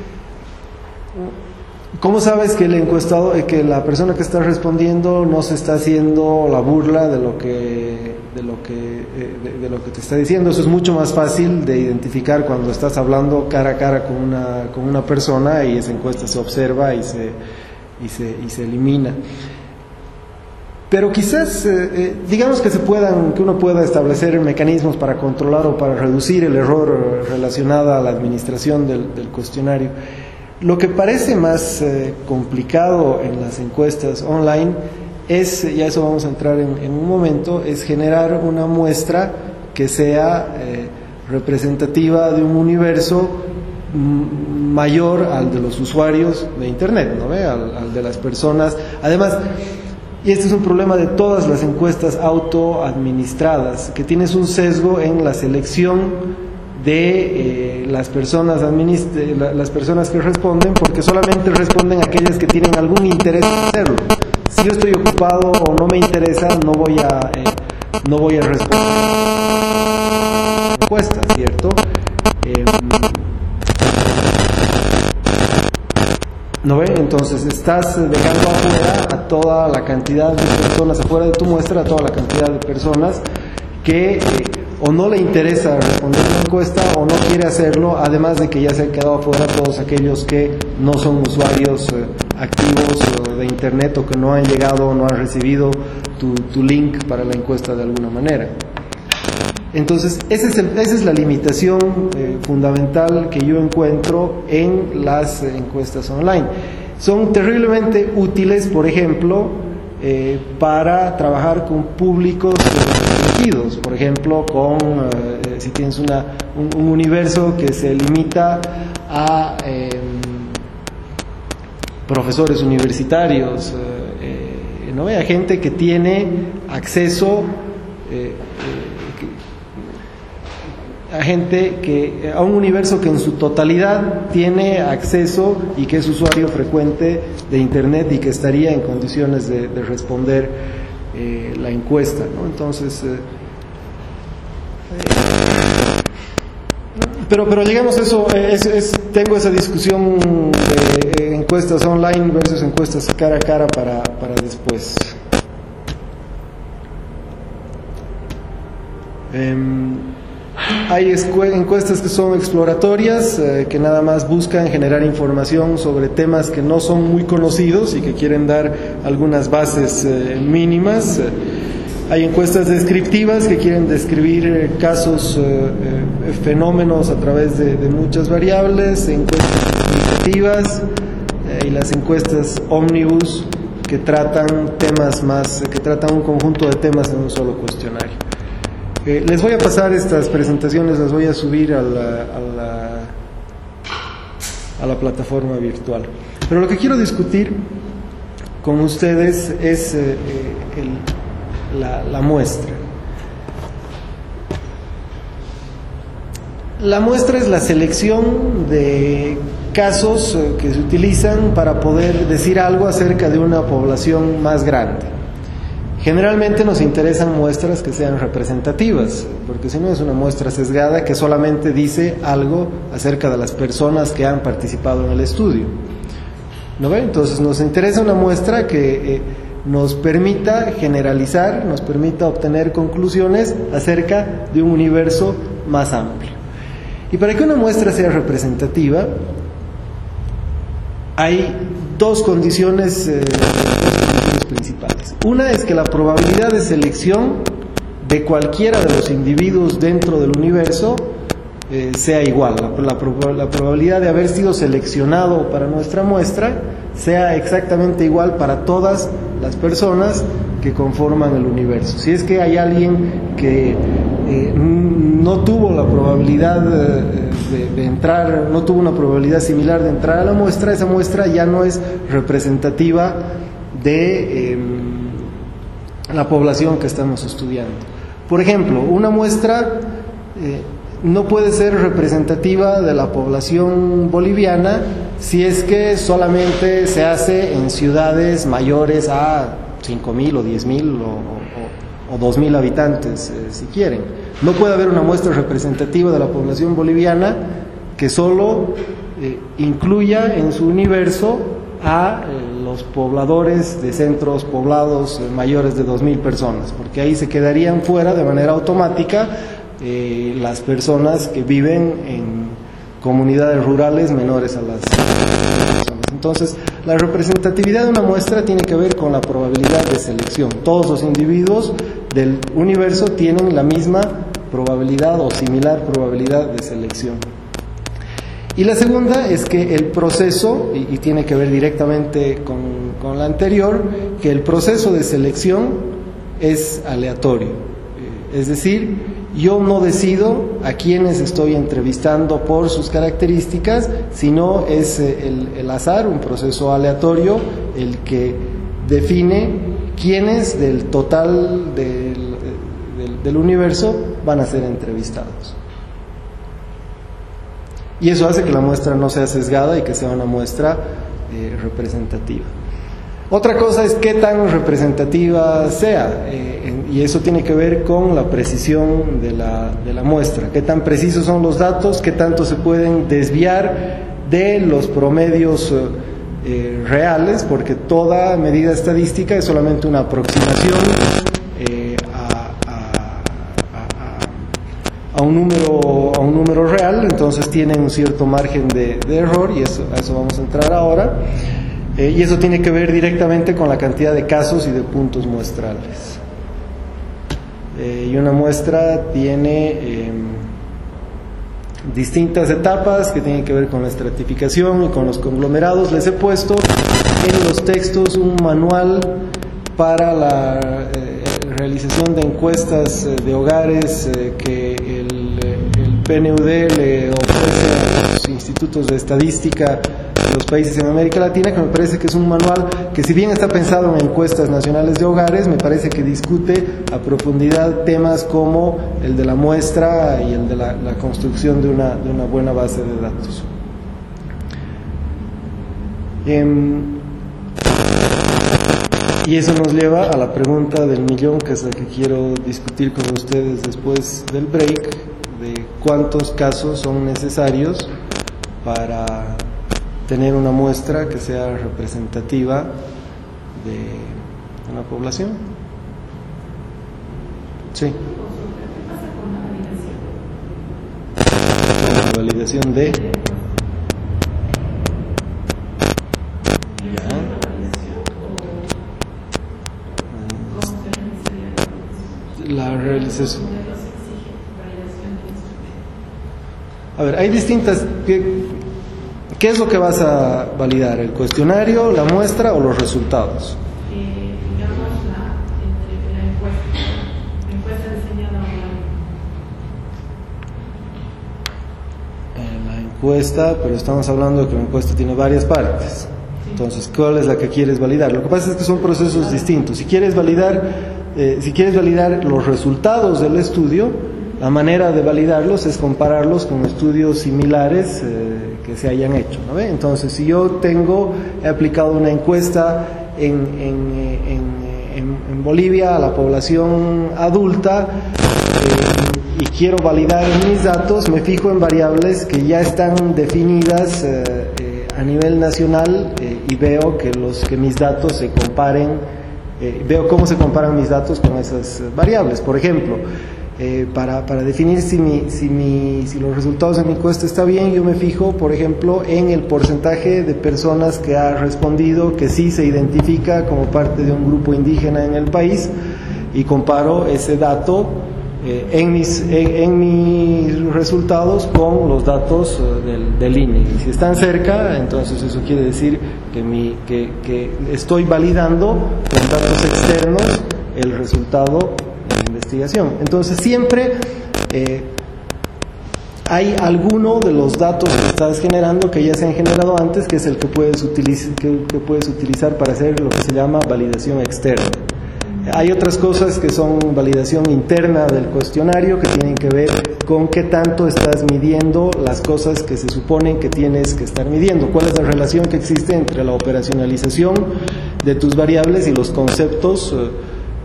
¿Cómo sabes que el encuestado, que la persona que está respondiendo no se está haciendo la burla de lo que, de lo que, de, de lo que te está diciendo? Eso es mucho más fácil de identificar cuando estás hablando cara a cara con una, con una persona y esa encuesta se observa y se, y se, y se elimina. Pero quizás, eh, digamos que se puedan, que uno pueda establecer mecanismos para controlar o para reducir el error relacionado a la administración del, del cuestionario. Lo que parece más eh, complicado en las encuestas online es, y a eso vamos a entrar en, en un momento, es generar una muestra que sea eh, representativa de un universo m- mayor al de los usuarios de Internet, ¿no ve? Al, al de las personas. Además, y este es un problema de todas las encuestas autoadministradas, que tienes un sesgo en la selección de eh, las personas administ- la, las personas que responden, porque solamente responden aquellas que tienen algún interés en hacerlo. Si yo estoy ocupado o no me interesa, no voy a eh, no voy a responder encuesta, ¿cierto? Eh, ¿No ve? Entonces estás dejando afuera a toda la cantidad de personas, afuera de tu muestra, a toda la cantidad de personas que eh, o no le interesa responder una encuesta o no quiere hacerlo, además de que ya se han quedado afuera todos aquellos que no son usuarios eh, activos eh, de Internet o que no han llegado o no han recibido tu, tu link para la encuesta de alguna manera. Entonces, ese es el, esa es la limitación eh, fundamental que yo encuentro en las eh, encuestas online. Son terriblemente útiles, por ejemplo, eh, para trabajar con públicos restringidos, por ejemplo, con eh, si tienes una, un, un universo que se limita a eh, profesores universitarios, eh, eh, no a gente que tiene acceso eh, a gente que a un universo que en su totalidad tiene acceso y que es usuario frecuente de Internet y que estaría en condiciones de, de responder eh, la encuesta, ¿no? Entonces eh, eh, pero pero llegamos a eso, es, es, tengo esa discusión de eh, encuestas online versus encuestas cara a cara para, para después. Eh, Hay encuestas que son exploratorias, eh, que nada más buscan generar información sobre temas que no son muy conocidos y que quieren dar algunas bases eh, mínimas. Hay encuestas descriptivas que quieren describir eh, casos, eh, eh, fenómenos a través de, de muchas variables, encuestas explicativas eh, y las encuestas ómnibus que tratan temas más, que tratan un conjunto de temas en un solo cuestionario. Eh, les voy a pasar estas presentaciones, las voy a subir a la, a la, a la plataforma virtual. Pero lo que quiero discutir con ustedes es eh, el, la, la muestra. La muestra es la selección de casos eh, que se utilizan para poder decir algo acerca de una población más grande. Generalmente nos interesan muestras que sean representativas, porque si no es una muestra sesgada que solamente dice algo acerca de las personas que han participado en el estudio. ¿No ve? Entonces nos interesa una muestra que eh, nos permita generalizar, nos permita obtener conclusiones acerca de un universo más amplio. Y para que una muestra sea representativa, hay dos condiciones eh, principales. Una es que la probabilidad de selección de cualquiera de los individuos dentro del universo eh, sea igual. La, la, la probabilidad de haber sido seleccionado para nuestra muestra sea exactamente igual para todas las personas que conforman el universo. Si es que hay alguien que eh, no tuvo la probabilidad de, de, de entrar, no tuvo una probabilidad similar de entrar a la muestra, esa muestra ya no es representativa de eh, la población que estamos estudiando. Por ejemplo, una muestra eh, no puede ser representativa de la población boliviana si es que solamente se hace en ciudades mayores a cinco mil o diez mil o, o dos mil habitantes, eh, si quieren. No puede haber una muestra representativa de la población boliviana que solo eh, incluya en su universo a eh, los pobladores de centros poblados eh, mayores de dos mil personas, porque ahí se quedarían fuera de manera automática eh, las personas que viven en comunidades rurales menores a las personas. Entonces, la representatividad de una muestra tiene que ver con la probabilidad de selección. Todos los individuos del universo tienen la misma probabilidad o similar probabilidad de selección. Y la segunda es que el proceso, y, y tiene que ver directamente con, con la anterior, que el proceso de selección es aleatorio. Eh, es decir, yo no decido a quienes estoy entrevistando por sus características, sino es el, el azar, un proceso aleatorio, el que define quiénes del total del, del, del universo van a ser entrevistados. Y eso hace que la muestra no sea sesgada y que sea una muestra eh, representativa. Otra cosa es qué tan representativa sea, eh, en, y eso tiene que ver con la precisión de la, de la muestra, qué tan precisos son los datos, qué tanto se pueden desviar de los promedios eh, reales, porque toda medida estadística es solamente una aproximación eh, a, a, a, a, un número, a un número real, entonces tienen un cierto margen de, de error, y eso, a eso vamos a entrar ahora. Eh, y eso tiene que ver directamente con la cantidad de casos y de puntos muestrales. Eh, y una muestra tiene eh, distintas etapas que tienen que ver con la estratificación y con los conglomerados. Les he puesto en los textos un manual para la eh, realización de encuestas eh, de hogares eh, que el, el P N U D le ofrece a los institutos de estadística de los países en América Latina, que me parece que es un manual que, si bien está pensado en encuestas nacionales de hogares, me parece que discute a profundidad temas como el de la muestra y el de la, la construcción de una, de una buena base de datos. Eh, y eso nos lleva a la pregunta del millón, que es la que quiero discutir con ustedes después del break, de cuántos casos son necesarios para tener una muestra que sea representativa de una población. Sí. ¿Qué pasa con la validación? La validación de... Ya. La realización. A ver, hay distintas... ¿Qué es lo que vas a validar? ¿El cuestionario, la muestra o los resultados? Eh, digamos la, entre la encuesta, la encuesta diseñada online. En la encuesta, pero estamos hablando de que la encuesta tiene varias partes. Entonces, ¿cuál es la que quieres validar? Lo que pasa es que son procesos distintos. Si quieres validar, eh, si quieres validar los resultados del estudio, la manera de validarlos es compararlos con estudios similares eh, que se hayan hecho, ¿no ve? Entonces, si yo tengo, he aplicado una encuesta en, en, en, en, en Bolivia a la población adulta eh, y quiero validar mis datos, me fijo en variables que ya están definidas eh, eh, a nivel nacional eh, y veo que, los, que mis datos se comparen, eh, veo cómo se comparan mis datos con esas variables. Por ejemplo, Eh, para, para definir si, mi, si, mi, si los resultados de mi encuesta está bien, yo me fijo, por ejemplo, en el porcentaje de personas que ha respondido que sí se identifica como parte de un grupo indígena en el país, y comparo ese dato eh, en, mis, en, en mis resultados con los datos eh, del, del I N E. Y si están cerca, entonces eso quiere decir que, mi, que, que estoy validando con datos externos el resultado investigación. Entonces siempre eh, hay alguno de los datos que estás generando que ya se han generado antes, que es el que puedes utilizar, que, que puedes utilizar para hacer lo que se llama validación externa. Hay otras cosas que son validación interna del cuestionario, que tienen que ver con qué tanto estás midiendo las cosas que se suponen que tienes que estar midiendo, cuál es la relación que existe entre la operacionalización de tus variables y los conceptos eh,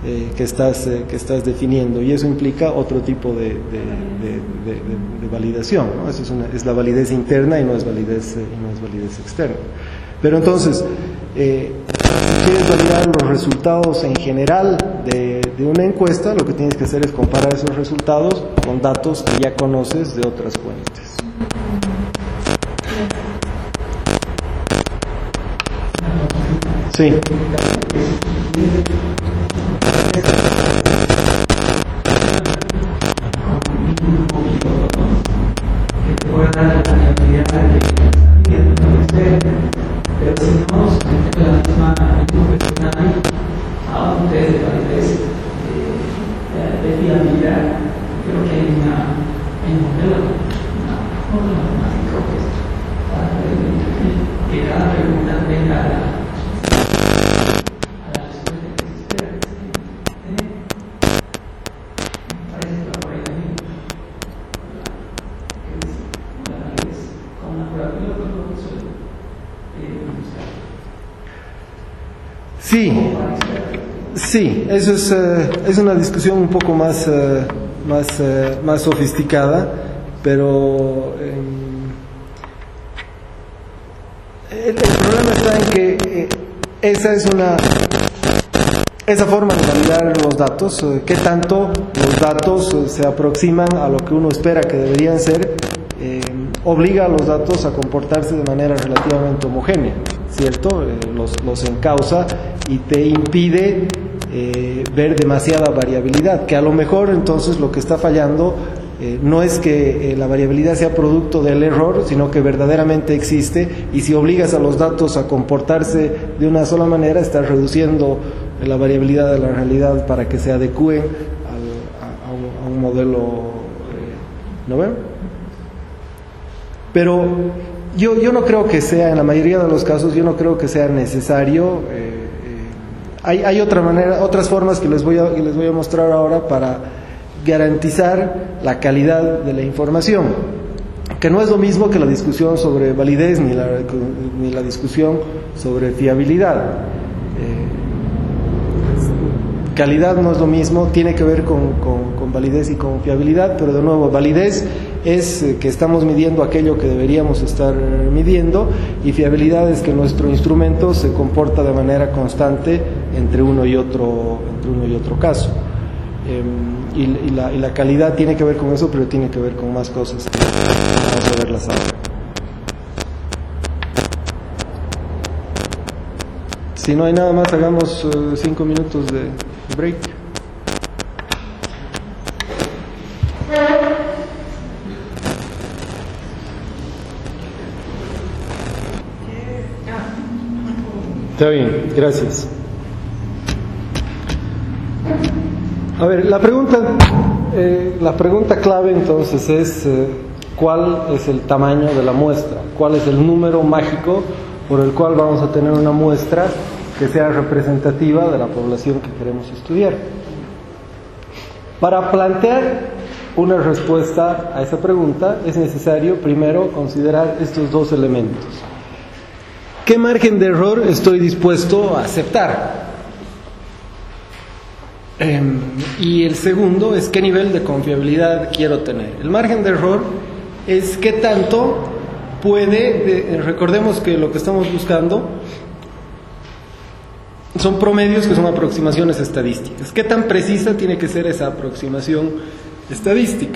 eh, que, estás, eh, que estás definiendo, y eso implica otro tipo de, de, de, de, de, de validación, ¿no? Eso es, una, es la validez interna y no es validez, eh, y no es validez externa. Pero entonces, eh, si quieres validar los resultados en general de, de una encuesta, lo que tienes que hacer es comparar esos resultados con datos que ya conoces de otras fuentes. Sí. Pero si no, la misma cuestionario a un test de validez de fiabilidad, creo que hay una hay un modelo, una fórmula matemática para que cada pregunta tenga la a la respuesta que se espera que se tener. Parece que va por ahí también. Una validez con una probabilidad de profesor. Sí, sí, eso es, uh, es una discusión un poco más, uh, más, uh, más sofisticada, pero eh, el, el problema está en que eh, esa es una esa forma de validar los datos, uh, qué tanto los datos uh, se aproximan a lo que uno espera que deberían ser, eh, obliga a los datos a comportarse de manera relativamente homogénea, ¿cierto? Eh, los, los encausa y te impide eh, ver demasiada variabilidad, que a lo mejor entonces lo que está fallando eh, no es que eh, la variabilidad sea producto del error, sino que verdaderamente existe, y si obligas a los datos a comportarse de una sola manera, estás reduciendo la variabilidad de la realidad para que se adecúen al, a, a, un, a un modelo, eh, ¿no ven? Pero yo, yo no creo que sea, en la mayoría de los casos, yo no creo que sea necesario. Eh, eh, hay, hay otra manera, otras formas que les voy a, que les voy a mostrar ahora para garantizar la calidad de la información, que no es lo mismo que la discusión sobre validez ni la, ni la discusión sobre fiabilidad. Eh, calidad no es lo mismo, tiene que ver con, con, con validez y con fiabilidad, pero de nuevo, validez es que estamos midiendo aquello que deberíamos estar midiendo, y fiabilidad es que nuestro instrumento se comporta de manera constante entre uno y otro, entre uno y otro caso. Eh, y, y, la, y la calidad tiene que ver con eso, pero tiene que ver con más cosas. Vamos a verlas ahora. Si no hay nada más, hagamos uh, cinco minutos de break. Está bien, gracias. A ver, la pregunta, eh, la pregunta clave entonces es eh, ¿cuál es el tamaño de la muestra? ¿Cuál es el número mágico por el cual vamos a tener una muestra que sea representativa de la población que queremos estudiar? Para plantear una respuesta a esa pregunta es necesario primero considerar estos dos elementos. ¿Qué margen de error estoy dispuesto a aceptar? Eh, y el segundo es qué nivel de confiabilidad quiero tener. El margen de error es qué tanto puede, eh, recordemos que lo que estamos buscando son promedios que son aproximaciones estadísticas. ¿Qué tan precisa tiene que ser esa aproximación estadística?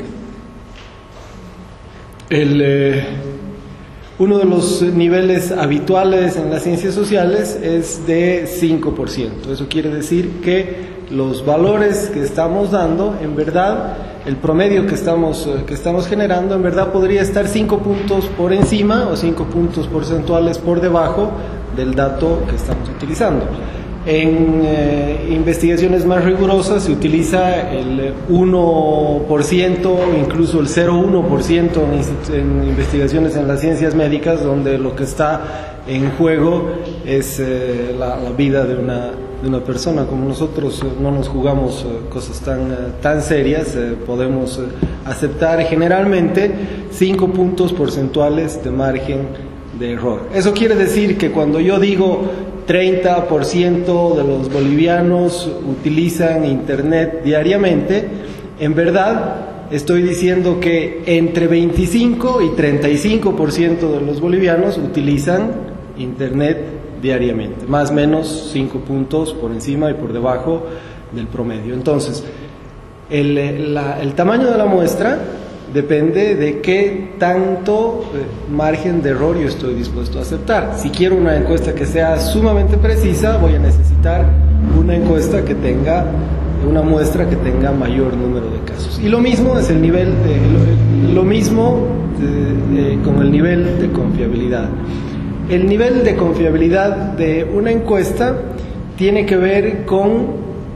El... Eh, Uno de los niveles habituales en las ciencias sociales es de cinco por ciento. Eso quiere decir que los valores que estamos dando, en verdad, el promedio que estamos, que estamos generando, en verdad podría estar cinco puntos por encima o cinco puntos porcentuales por debajo del dato que estamos utilizando. En eh, investigaciones más rigurosas se utiliza el uno por ciento, incluso el cero coma uno por ciento en, en investigaciones en las ciencias médicas, donde lo que está en juego es eh, la, la vida de una, de una persona. Como nosotros eh, no nos jugamos eh, cosas tan, eh, tan serias, eh, podemos eh, aceptar generalmente cinco puntos porcentuales de margen de error. Eso quiere decir que cuando yo digo treinta por ciento de los bolivianos utilizan internet diariamente, en verdad estoy diciendo que entre veinticinco y treinta y cinco por ciento de los bolivianos utilizan internet diariamente, más o menos cinco puntos por encima y por debajo del promedio. Entonces, el, la, el tamaño de la muestra depende de qué tanto eh, margen de error yo estoy dispuesto a aceptar. Si quiero una encuesta que sea sumamente precisa, voy a necesitar una encuesta que tenga, una muestra que tenga mayor número de casos. Y lo mismo es el nivel, de, lo, lo mismo de, de, con el nivel de confiabilidad. El nivel de confiabilidad de una encuesta tiene que ver con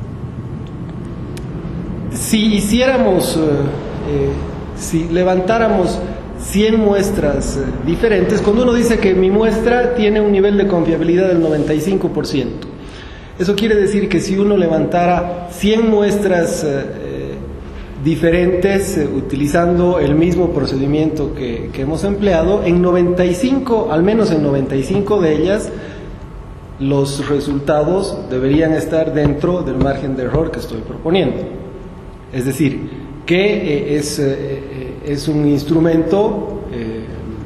si hiciéramos, eh, eh, si levantáramos cien muestras eh, diferentes, cuando uno dice que mi muestra tiene un nivel de confiabilidad del noventa y cinco por ciento, eso quiere decir que si uno levantara cien muestras eh, diferentes eh, utilizando el mismo procedimiento que, que hemos empleado, en noventa y cinco, al menos en noventa y cinco de ellas, los resultados deberían estar dentro del margen de error que estoy proponiendo. Es decir, que eh, es, eh, es un instrumento eh,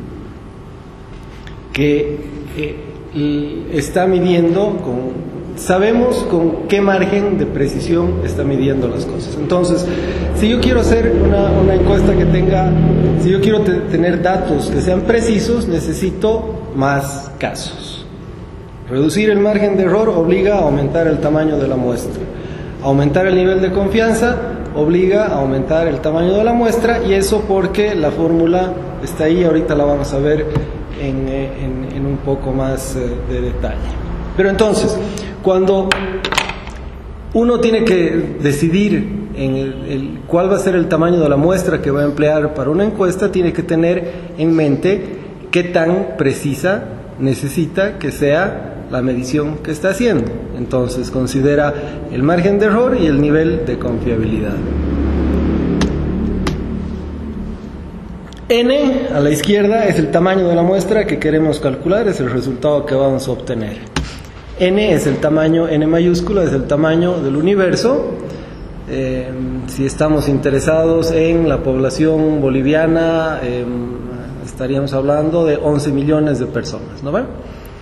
que eh, está midiendo con... Sabemos con qué margen de precisión está midiendo las cosas. Entonces, si yo quiero hacer una, una encuesta que tenga, si yo quiero te, tener datos que sean precisos, necesito más casos. Reducir el margen de error obliga a aumentar el tamaño de la muestra. Aumentar el nivel de confianza obliga a aumentar el tamaño de la muestra, y eso porque la fórmula está ahí, ahorita la vamos a ver en, en, en un poco más de detalle. Pero entonces, cuando uno tiene que decidir en el, el, cuál va a ser el tamaño de la muestra que va a emplear para una encuesta, tiene que tener en mente qué tan precisa necesita que sea la medición que está haciendo. Entonces considera el margen de error y el nivel de confiabilidad. N a la izquierda es el tamaño de la muestra que queremos calcular, es el resultado que vamos a obtener. N es el tamaño, N mayúscula es el tamaño del universo. Eh, si estamos interesados en la población boliviana, eh, estaríamos hablando de once millones de personas, ¿no ven?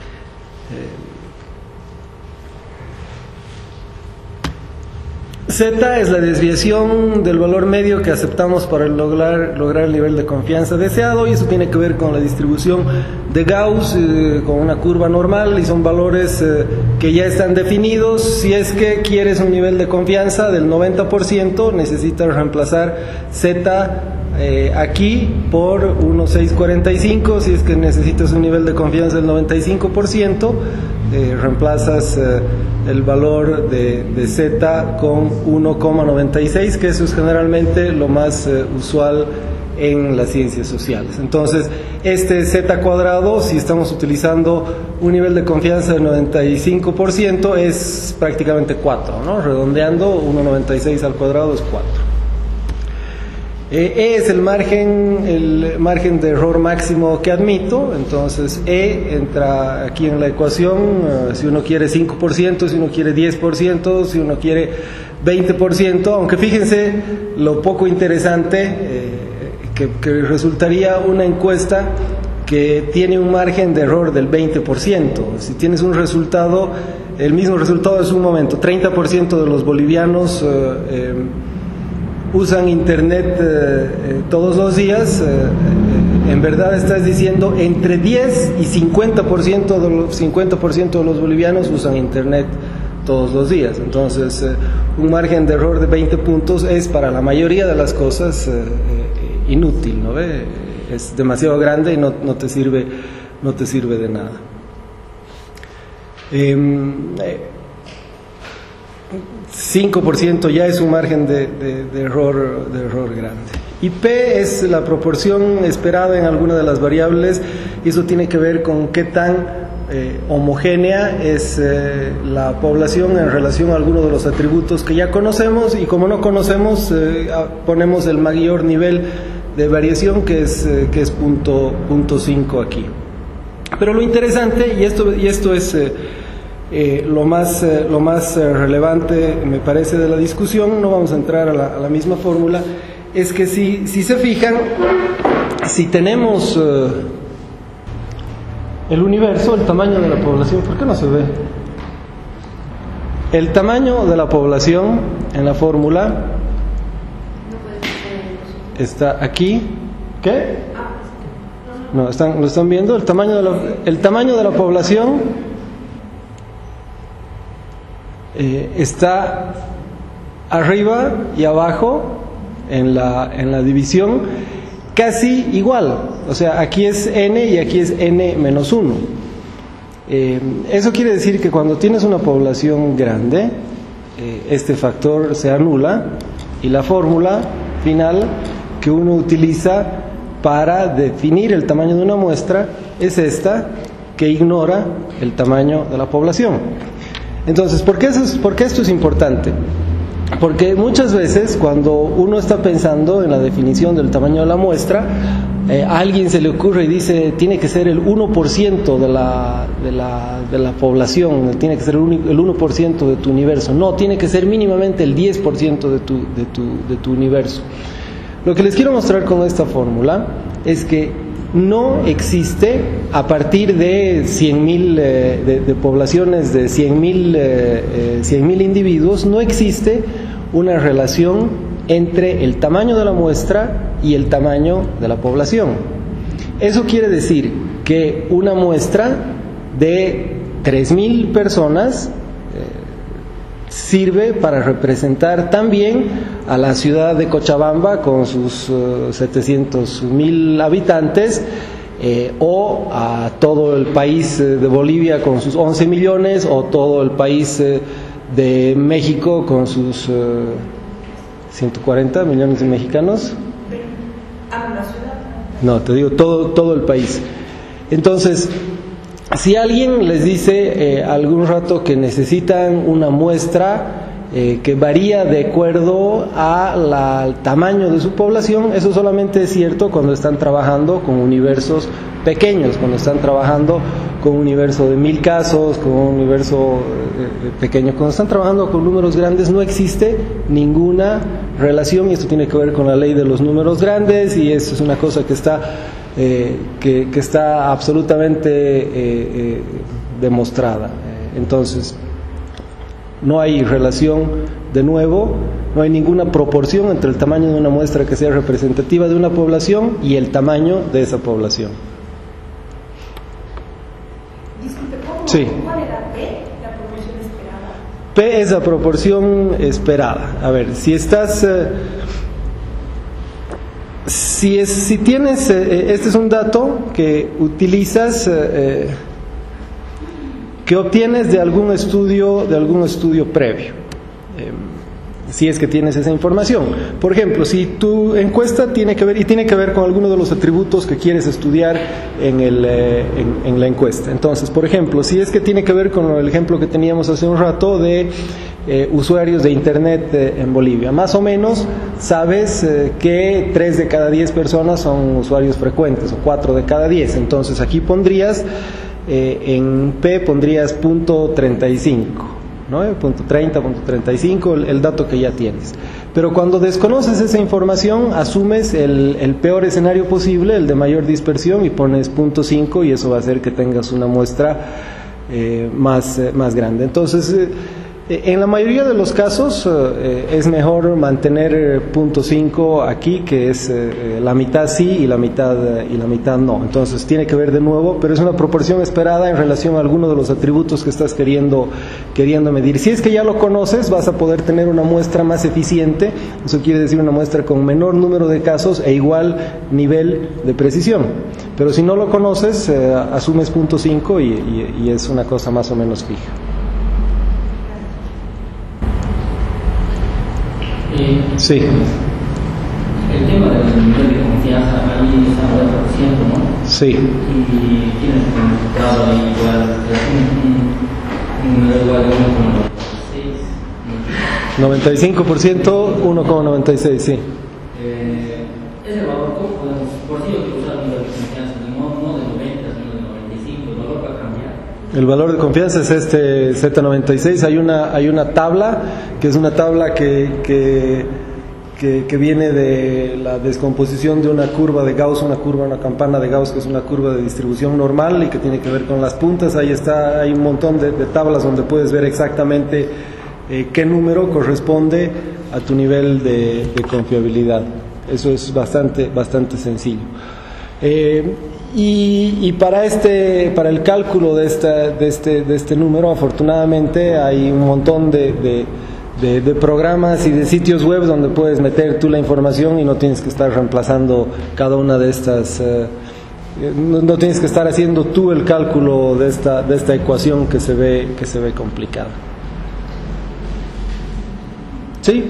Z es la desviación del valor medio que aceptamos para lograr, lograr el nivel de confianza deseado, y eso tiene que ver con la distribución de Gauss, eh, con una curva normal, y son valores eh, que ya están definidos. Si es que quieres un nivel de confianza del noventa por ciento, necesitas reemplazar Z eh, aquí por uno coma seiscientos cuarenta y cinco. Si es que necesitas un nivel de confianza del noventa y cinco por ciento, eh, reemplazas eh, el valor de, de Z con uno coma noventa y seis, que eso es generalmente lo más eh, usual en las ciencias sociales. Entonces, este Z cuadrado, si estamos utilizando un nivel de confianza del noventa y cinco por ciento, es prácticamente cuatro, ¿no? Redondeando, uno coma noventa y seis al cuadrado es cuatro. E es el margen, el margen de error máximo que admito. Entonces E entra aquí en la ecuación. Uh, si uno quiere cinco por ciento, si uno quiere diez por ciento, si uno quiere veinte por ciento, aunque fíjense lo poco interesante eh, que, que resultaría una encuesta que tiene un margen de error del veinte por ciento. Si tienes un resultado, el mismo resultado es un momento, treinta por ciento de los bolivianos uh, eh, usan internet eh, eh, todos los días, eh, eh, en verdad estás diciendo entre diez y cincuenta por ciento de los, cincuenta por ciento de los bolivianos usan internet todos los días. Entonces, eh, un margen de error de veinte puntos es para la mayoría de las cosas eh, eh, inútil, ¿no ve? Es demasiado grande y no, no te sirve, no te sirve de nada. Eh, eh, cinco por ciento ya es un margen de, de, de, error, de error grande. Y P es la proporción esperada en alguna de las variables, y eso tiene que ver con qué tan eh, homogénea es eh, la población en relación a alguno de los atributos que ya conocemos, y como no conocemos, eh, ponemos el mayor nivel de variación, que es, eh, que es punto, punto cinco aquí. Pero lo interesante, y esto, y esto es... Eh, Eh, lo más, eh, lo más eh, relevante, me parece, de la discusión, no vamos a entrar a la, a la misma fórmula, es que si, si se fijan, si tenemos eh, el universo, el tamaño de la población, ¿por qué no se ve? El tamaño de la población en la fórmula está aquí. ¿Qué? No, están, ¿lo están viendo? El tamaño de la, el tamaño de la población Eh, está arriba y abajo en la, en la división casi igual, o sea, aquí es n y aquí es n menos uno. Eh, eso quiere decir que cuando tienes una población grande, eh, este factor se anula y la fórmula final que uno utiliza para definir el tamaño de una muestra es esta, que ignora el tamaño de la población. Entonces, ¿por qué, eso es, ¿por qué esto es importante? Porque muchas veces cuando uno está pensando en la definición del tamaño de la muestra, eh, a alguien se le ocurre y dice, tiene que ser el uno por ciento de la, de la, de la población, tiene que ser el, un, el uno por ciento de tu universo. No, tiene que ser mínimamente el diez por ciento de tu, de tu, de tu universo. Lo que les quiero mostrar con esta fórmula es que no existe, a partir de cien mil, eh, de, de poblaciones de cien mil eh, eh, individuos, no existe una relación entre el tamaño de la muestra y el tamaño de la población. Eso quiere decir que una muestra de tres mil personas eh, sirve para representar también a la ciudad de Cochabamba con sus uh, setecientos mil habitantes, eh, o a todo el país eh, de Bolivia con sus once millones, o todo el país eh, de México con sus uh, ciento cuarenta millones de mexicanos. No, te digo todo, todo el país. Entonces, si alguien les dice eh, algún rato que necesitan una muestra eh, que varía de acuerdo a la, al tamaño de su población, eso solamente es cierto cuando están trabajando con universos pequeños, cuando están trabajando con un universo de mil casos, con un universo eh, pequeño. Cuando están trabajando con números grandes no existe ninguna relación, y esto tiene que ver con la ley de los números grandes, y eso es una cosa que está eh, que, que está absolutamente eh, eh, demostrada. Entonces, no hay relación, de nuevo, no hay ninguna proporción entre el tamaño de una muestra que sea representativa de una población y el tamaño de esa población. Disculpe, ¿cómo? Sí. ¿Cuál era P, la proporción esperada? P es la proporción esperada. A ver, si estás... Eh, si, es, si tienes... Eh, este es un dato que utilizas... Eh, que obtienes de algún estudio, de algún estudio previo, eh, si es que tienes esa información. Por ejemplo, si tu encuesta tiene que ver, y tiene que ver con alguno de los atributos que quieres estudiar en, el, eh, en, en la encuesta. Entonces, por ejemplo, si es que tiene que ver con el ejemplo que teníamos hace un rato de eh, usuarios de Internet eh, en Bolivia, más o menos sabes eh, que tres de cada diez personas son usuarios frecuentes, o cuatro de cada diez. Entonces, aquí pondrías... Eh, en P pondrías punto treinta y cinco, ¿no? Punto treinta, punto treinta y cinco, el, el dato que ya tienes. Pero cuando desconoces esa información, asumes el, el peor escenario posible, el de mayor dispersión, y pones punto cinco, y eso va a hacer que tengas una muestra eh, más, eh, más grande. Entonces, eh, en la mayoría de los casos eh, es mejor mantener punto cinco aquí, que es eh, la mitad sí y la mitad, y la mitad no. Entonces tiene que ver de nuevo, pero es una proporción esperada en relación a alguno de los atributos que estás queriendo, queriendo medir. Si es que ya lo conoces, vas a poder tener una muestra más eficiente. Eso quiere decir una muestra con menor número de casos e igual nivel de precisión. Pero si no lo conoces, eh, asumes punto cinco y, y, y es una cosa más o menos fija. Eh, Sí. El tema del nivel de confianza para mí es al noventa por ciento, ¿no? Sí. Y tienes un resultado ahí igual, un número igual de uno coma noventa y seis. noventa y cinco por ciento, uno coma noventa y seis, sí. Eh, ese valor, ¿cómo podemos? Por si yo quiero usar un nivel de confianza, no, no de noventa, sino de noventa y cinco, ¿el valor va a cambiar? El valor de confianza es este Z noventa y seis. Hay una, hay una tabla, que es una tabla que, que, que, que viene de la descomposición de una curva de Gauss, una curva, una campana de Gauss, que es una curva de distribución normal y que tiene que ver con las puntas. Ahí está, hay un montón de, de tablas donde puedes ver exactamente eh, qué número corresponde a tu nivel de, de confiabilidad. Eso es bastante, bastante sencillo. Eh, y, y para este, para el cálculo de, esta, de, este, de este número, afortunadamente hay un montón de, de, de, de programas y de sitios web donde puedes meter tú la información y no tienes que estar reemplazando cada una de estas, eh, no, no tienes que estar haciendo tú el cálculo de esta, de esta ecuación que se ve, que se ve complicada. ¿Sí?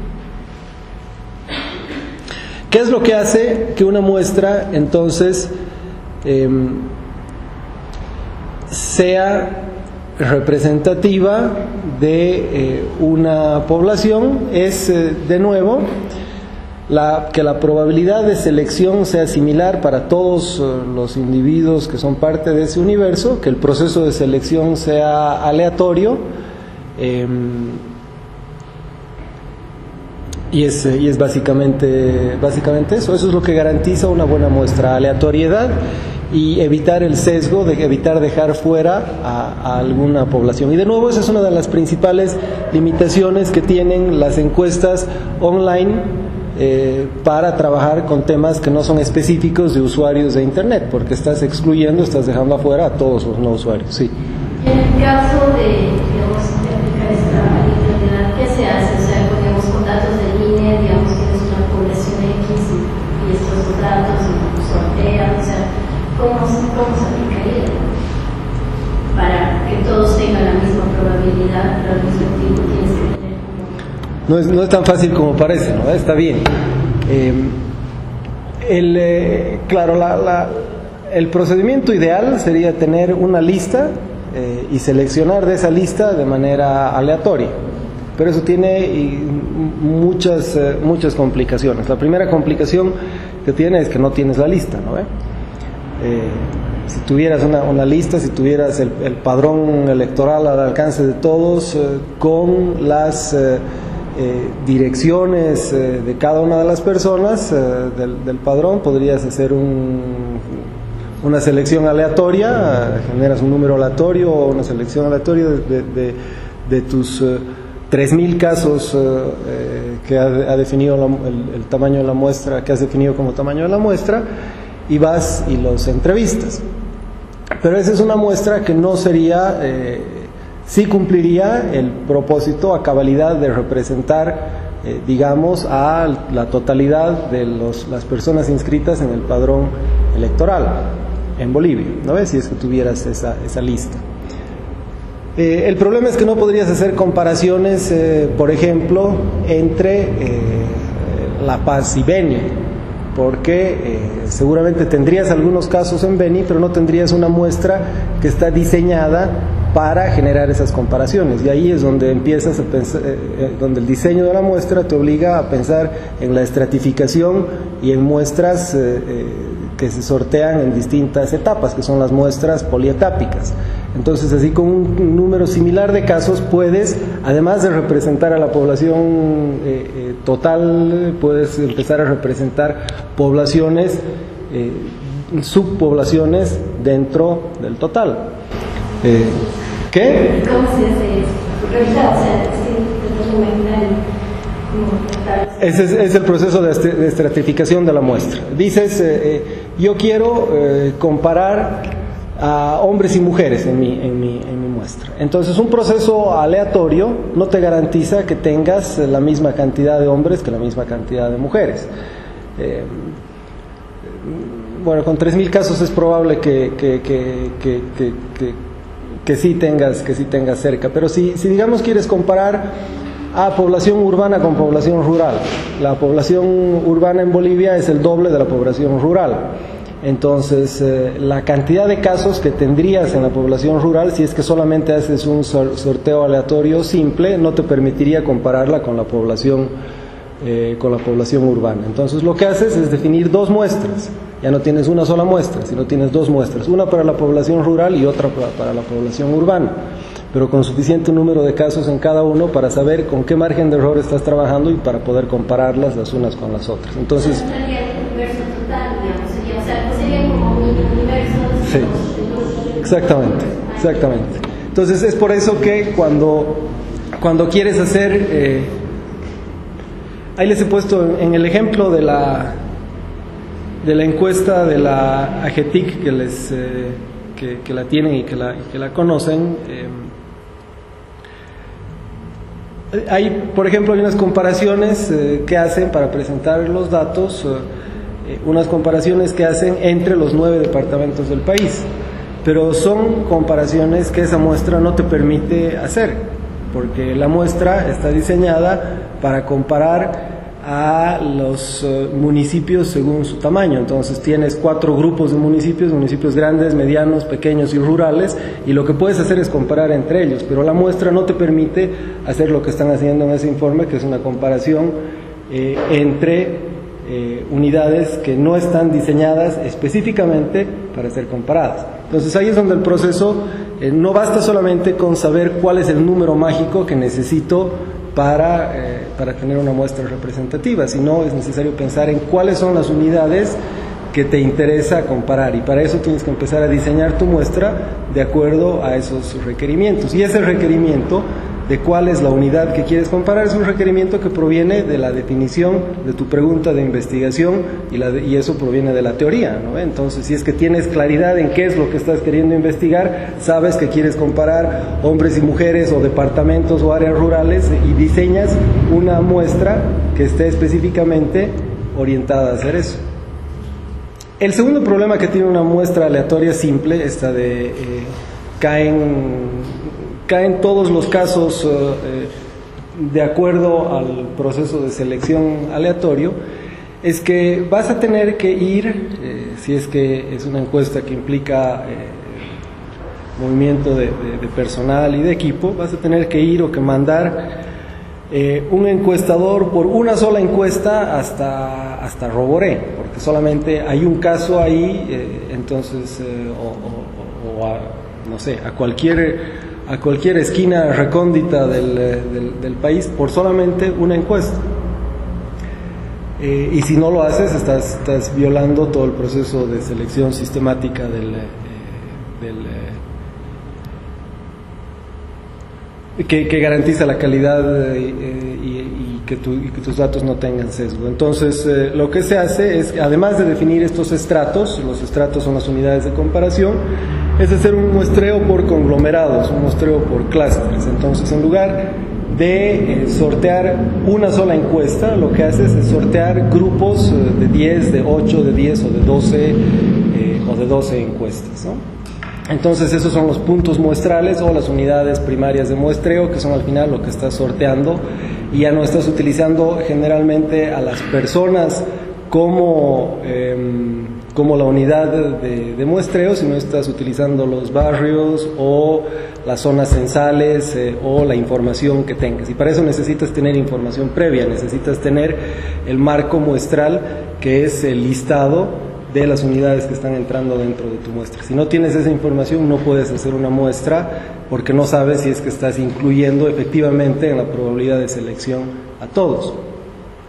¿Qué es lo que hace que una muestra entonces eh, sea representativa de eh, una población? Es eh, de nuevo la, que la probabilidad de selección sea similar para todos eh, los individuos que son parte de ese universo, que el proceso de selección sea aleatorio. eh, Y es, y es básicamente, básicamente eso. Eso es lo que garantiza una buena muestra: aleatoriedad y evitar el sesgo, de evitar dejar fuera a, a alguna población. Y de nuevo, esa es una de las principales limitaciones que tienen las encuestas online eh, para trabajar con temas que no son específicos de usuarios de Internet, porque estás excluyendo, estás dejando afuera a todos los no usuarios. Sí. En el caso de, digamos, de aplicar esta aleatoriedad, ¿qué se hace? O sea, ponemos con datos de línea, digamos que es una población X y, y estos dos datos y sortean, o sea, ¿cómo, cómo se aplicaría? Para que todos tengan la misma probabilidad, pero al mismo tiempo tienes que tener como... No es, no es tan fácil como parece, ¿no? Está bien. Eh, el, eh, claro, la, la, el procedimiento ideal sería tener una lista eh, y seleccionar de esa lista de manera aleatoria. Pero eso tiene y, muchas, eh, muchas complicaciones. La primera complicación que tiene es que no tienes la lista, ¿no? ¿Eh? Eh, si tuvieras una, una lista, si tuvieras el, el padrón electoral al alcance de todos, eh, con las eh, eh, direcciones eh, de cada una de las personas eh, del, del padrón, podrías hacer un, una selección aleatoria, generas un número aleatorio o una selección aleatoria de, de, de, de tus eh, tres mil casos eh, que ha, ha definido la, el, el tamaño de la muestra, que has definido como tamaño de la muestra, y vas y los entrevistas. Pero esa es una muestra que no sería, eh, sí cumpliría el propósito a cabalidad de representar, eh, digamos, a la totalidad de los, las personas inscritas en el padrón electoral en Bolivia, ¿no ves? Si es que tuvieras esa, esa lista. Eh, el problema es que no podrías hacer comparaciones, eh, por ejemplo, entre eh, La Paz y Beni, porque eh, seguramente tendrías algunos casos en Beni, pero no tendrías una muestra que está diseñada para generar esas comparaciones. Y ahí es donde empiezas a pensar, eh, donde el diseño de la muestra te obliga a pensar en la estratificación y en muestras eh, eh, que se sortean en distintas etapas, que son las muestras polietápicas. Entonces, así con un número similar de casos puedes, además de representar a la población eh, eh, total, puedes empezar a representar poblaciones, eh, subpoblaciones dentro del total. Eh, ¿Qué? ¿Cómo se hace eso? Revisar, o sea, es documental. Ese es, es el proceso de, de estratificación de la muestra. Dices, eh, eh, yo quiero eh, comparar a hombres y mujeres en mi, en, mi, en mi muestra. Entonces, un proceso aleatorio no te garantiza que tengas la misma cantidad de hombres que la misma cantidad de mujeres. Eh, bueno, con tres mil casos es probable que, que, que, que, que, que, que, sí tengas, que sí tengas cerca. Pero si, si digamos quieres comparar a población urbana con población rural, la población urbana en Bolivia es el doble de la población rural. Entonces, eh, la cantidad de casos que tendrías en la población rural, si es que solamente haces un sorteo aleatorio simple, no te permitiría compararla con la población eh, con la población urbana. Entonces lo que haces es definir dos muestras, ya no tienes una sola muestra, sino tienes dos muestras, una para la población rural y otra para, para la población urbana, pero con suficiente número de casos en cada uno para saber con qué margen de error estás trabajando y para poder compararlas las unas con las otras. Entonces, sería el universo total, digamos, sería, o sea, no sería como un universo. Sí, exactamente, exactamente. Entonces es por eso que cuando, cuando quieres hacer, eh, ahí les he puesto en el ejemplo de la, de la encuesta de la AGETIC que, les, eh, que, que la tienen y que la, que la conocen, eh, hay, por ejemplo, hay unas comparaciones eh, que hacen para presentar los datos, eh, unas comparaciones que hacen entre los nueve departamentos del país, pero son comparaciones que esa muestra no te permite hacer, porque la muestra está diseñada para comparar a los uh, municipios según su tamaño. Entonces tienes cuatro grupos de municipios, municipios grandes, medianos, pequeños y rurales, y lo que puedes hacer es comparar entre ellos, pero la muestra no te permite hacer lo que están haciendo en ese informe, que es una comparación eh, entre eh, unidades que no están diseñadas específicamente para ser comparadas. Entonces ahí es donde el proceso eh, no basta solamente con saber cuál es el número mágico que necesito para, eh, para tener una muestra representativa, sino es necesario pensar en cuáles son las unidades que te interesa comparar, y para eso tienes que empezar a diseñar tu muestra de acuerdo a esos requerimientos. Y ese requerimiento de cuál es la unidad que quieres comparar es un requerimiento que proviene de la definición de tu pregunta de investigación, y, la de, y eso proviene de la teoría, ¿no? Entonces, si es que tienes claridad en qué es lo que estás queriendo investigar, sabes que quieres comparar hombres y mujeres o departamentos o áreas rurales, y diseñas una muestra que esté específicamente orientada a hacer eso. El segundo problema que tiene una muestra aleatoria simple, esta de eh, caen caen todos los casos eh, de acuerdo al proceso de selección aleatorio, es que vas a tener que ir, eh, si es que es una encuesta que implica eh, movimiento de, de, de personal y de equipo, vas a tener que ir o que mandar eh, un encuestador por una sola encuesta hasta, hasta Roboré, porque solamente hay un caso ahí, eh, entonces, eh, o, o, o a, no sé, a cualquier... a cualquier esquina recóndita del, del, del país por solamente una encuesta. Eh, y si no lo haces, estás, estás violando todo el proceso de selección sistemática del, eh, del eh, que, que garantiza la calidad eh, y, y, que tu, y que tus datos no tengan sesgo. Entonces, eh, lo que se hace es, además de definir estos estratos, los estratos son las unidades de comparación, es hacer un muestreo por conglomerados, un muestreo por clústeres. Entonces, en lugar de eh, sortear una sola encuesta, lo que haces es sortear grupos eh, de diez, de ocho, de diez o de doce eh, o de doce encuestas, ¿no? Entonces, esos son los puntos muestrales o las unidades primarias de muestreo, que son al final lo que estás sorteando, y ya no estás utilizando generalmente a las personas como eh, como la unidad de, de muestreo, sino estás utilizando los barrios o las zonas censales eh, o la información que tengas. Y para eso necesitas tener información previa, necesitas tener el marco muestral, que es el listado de las unidades que están entrando dentro de tu muestra. Si no tienes esa información, no puedes hacer una muestra, porque no sabes si es que estás incluyendo efectivamente en la probabilidad de selección a todos.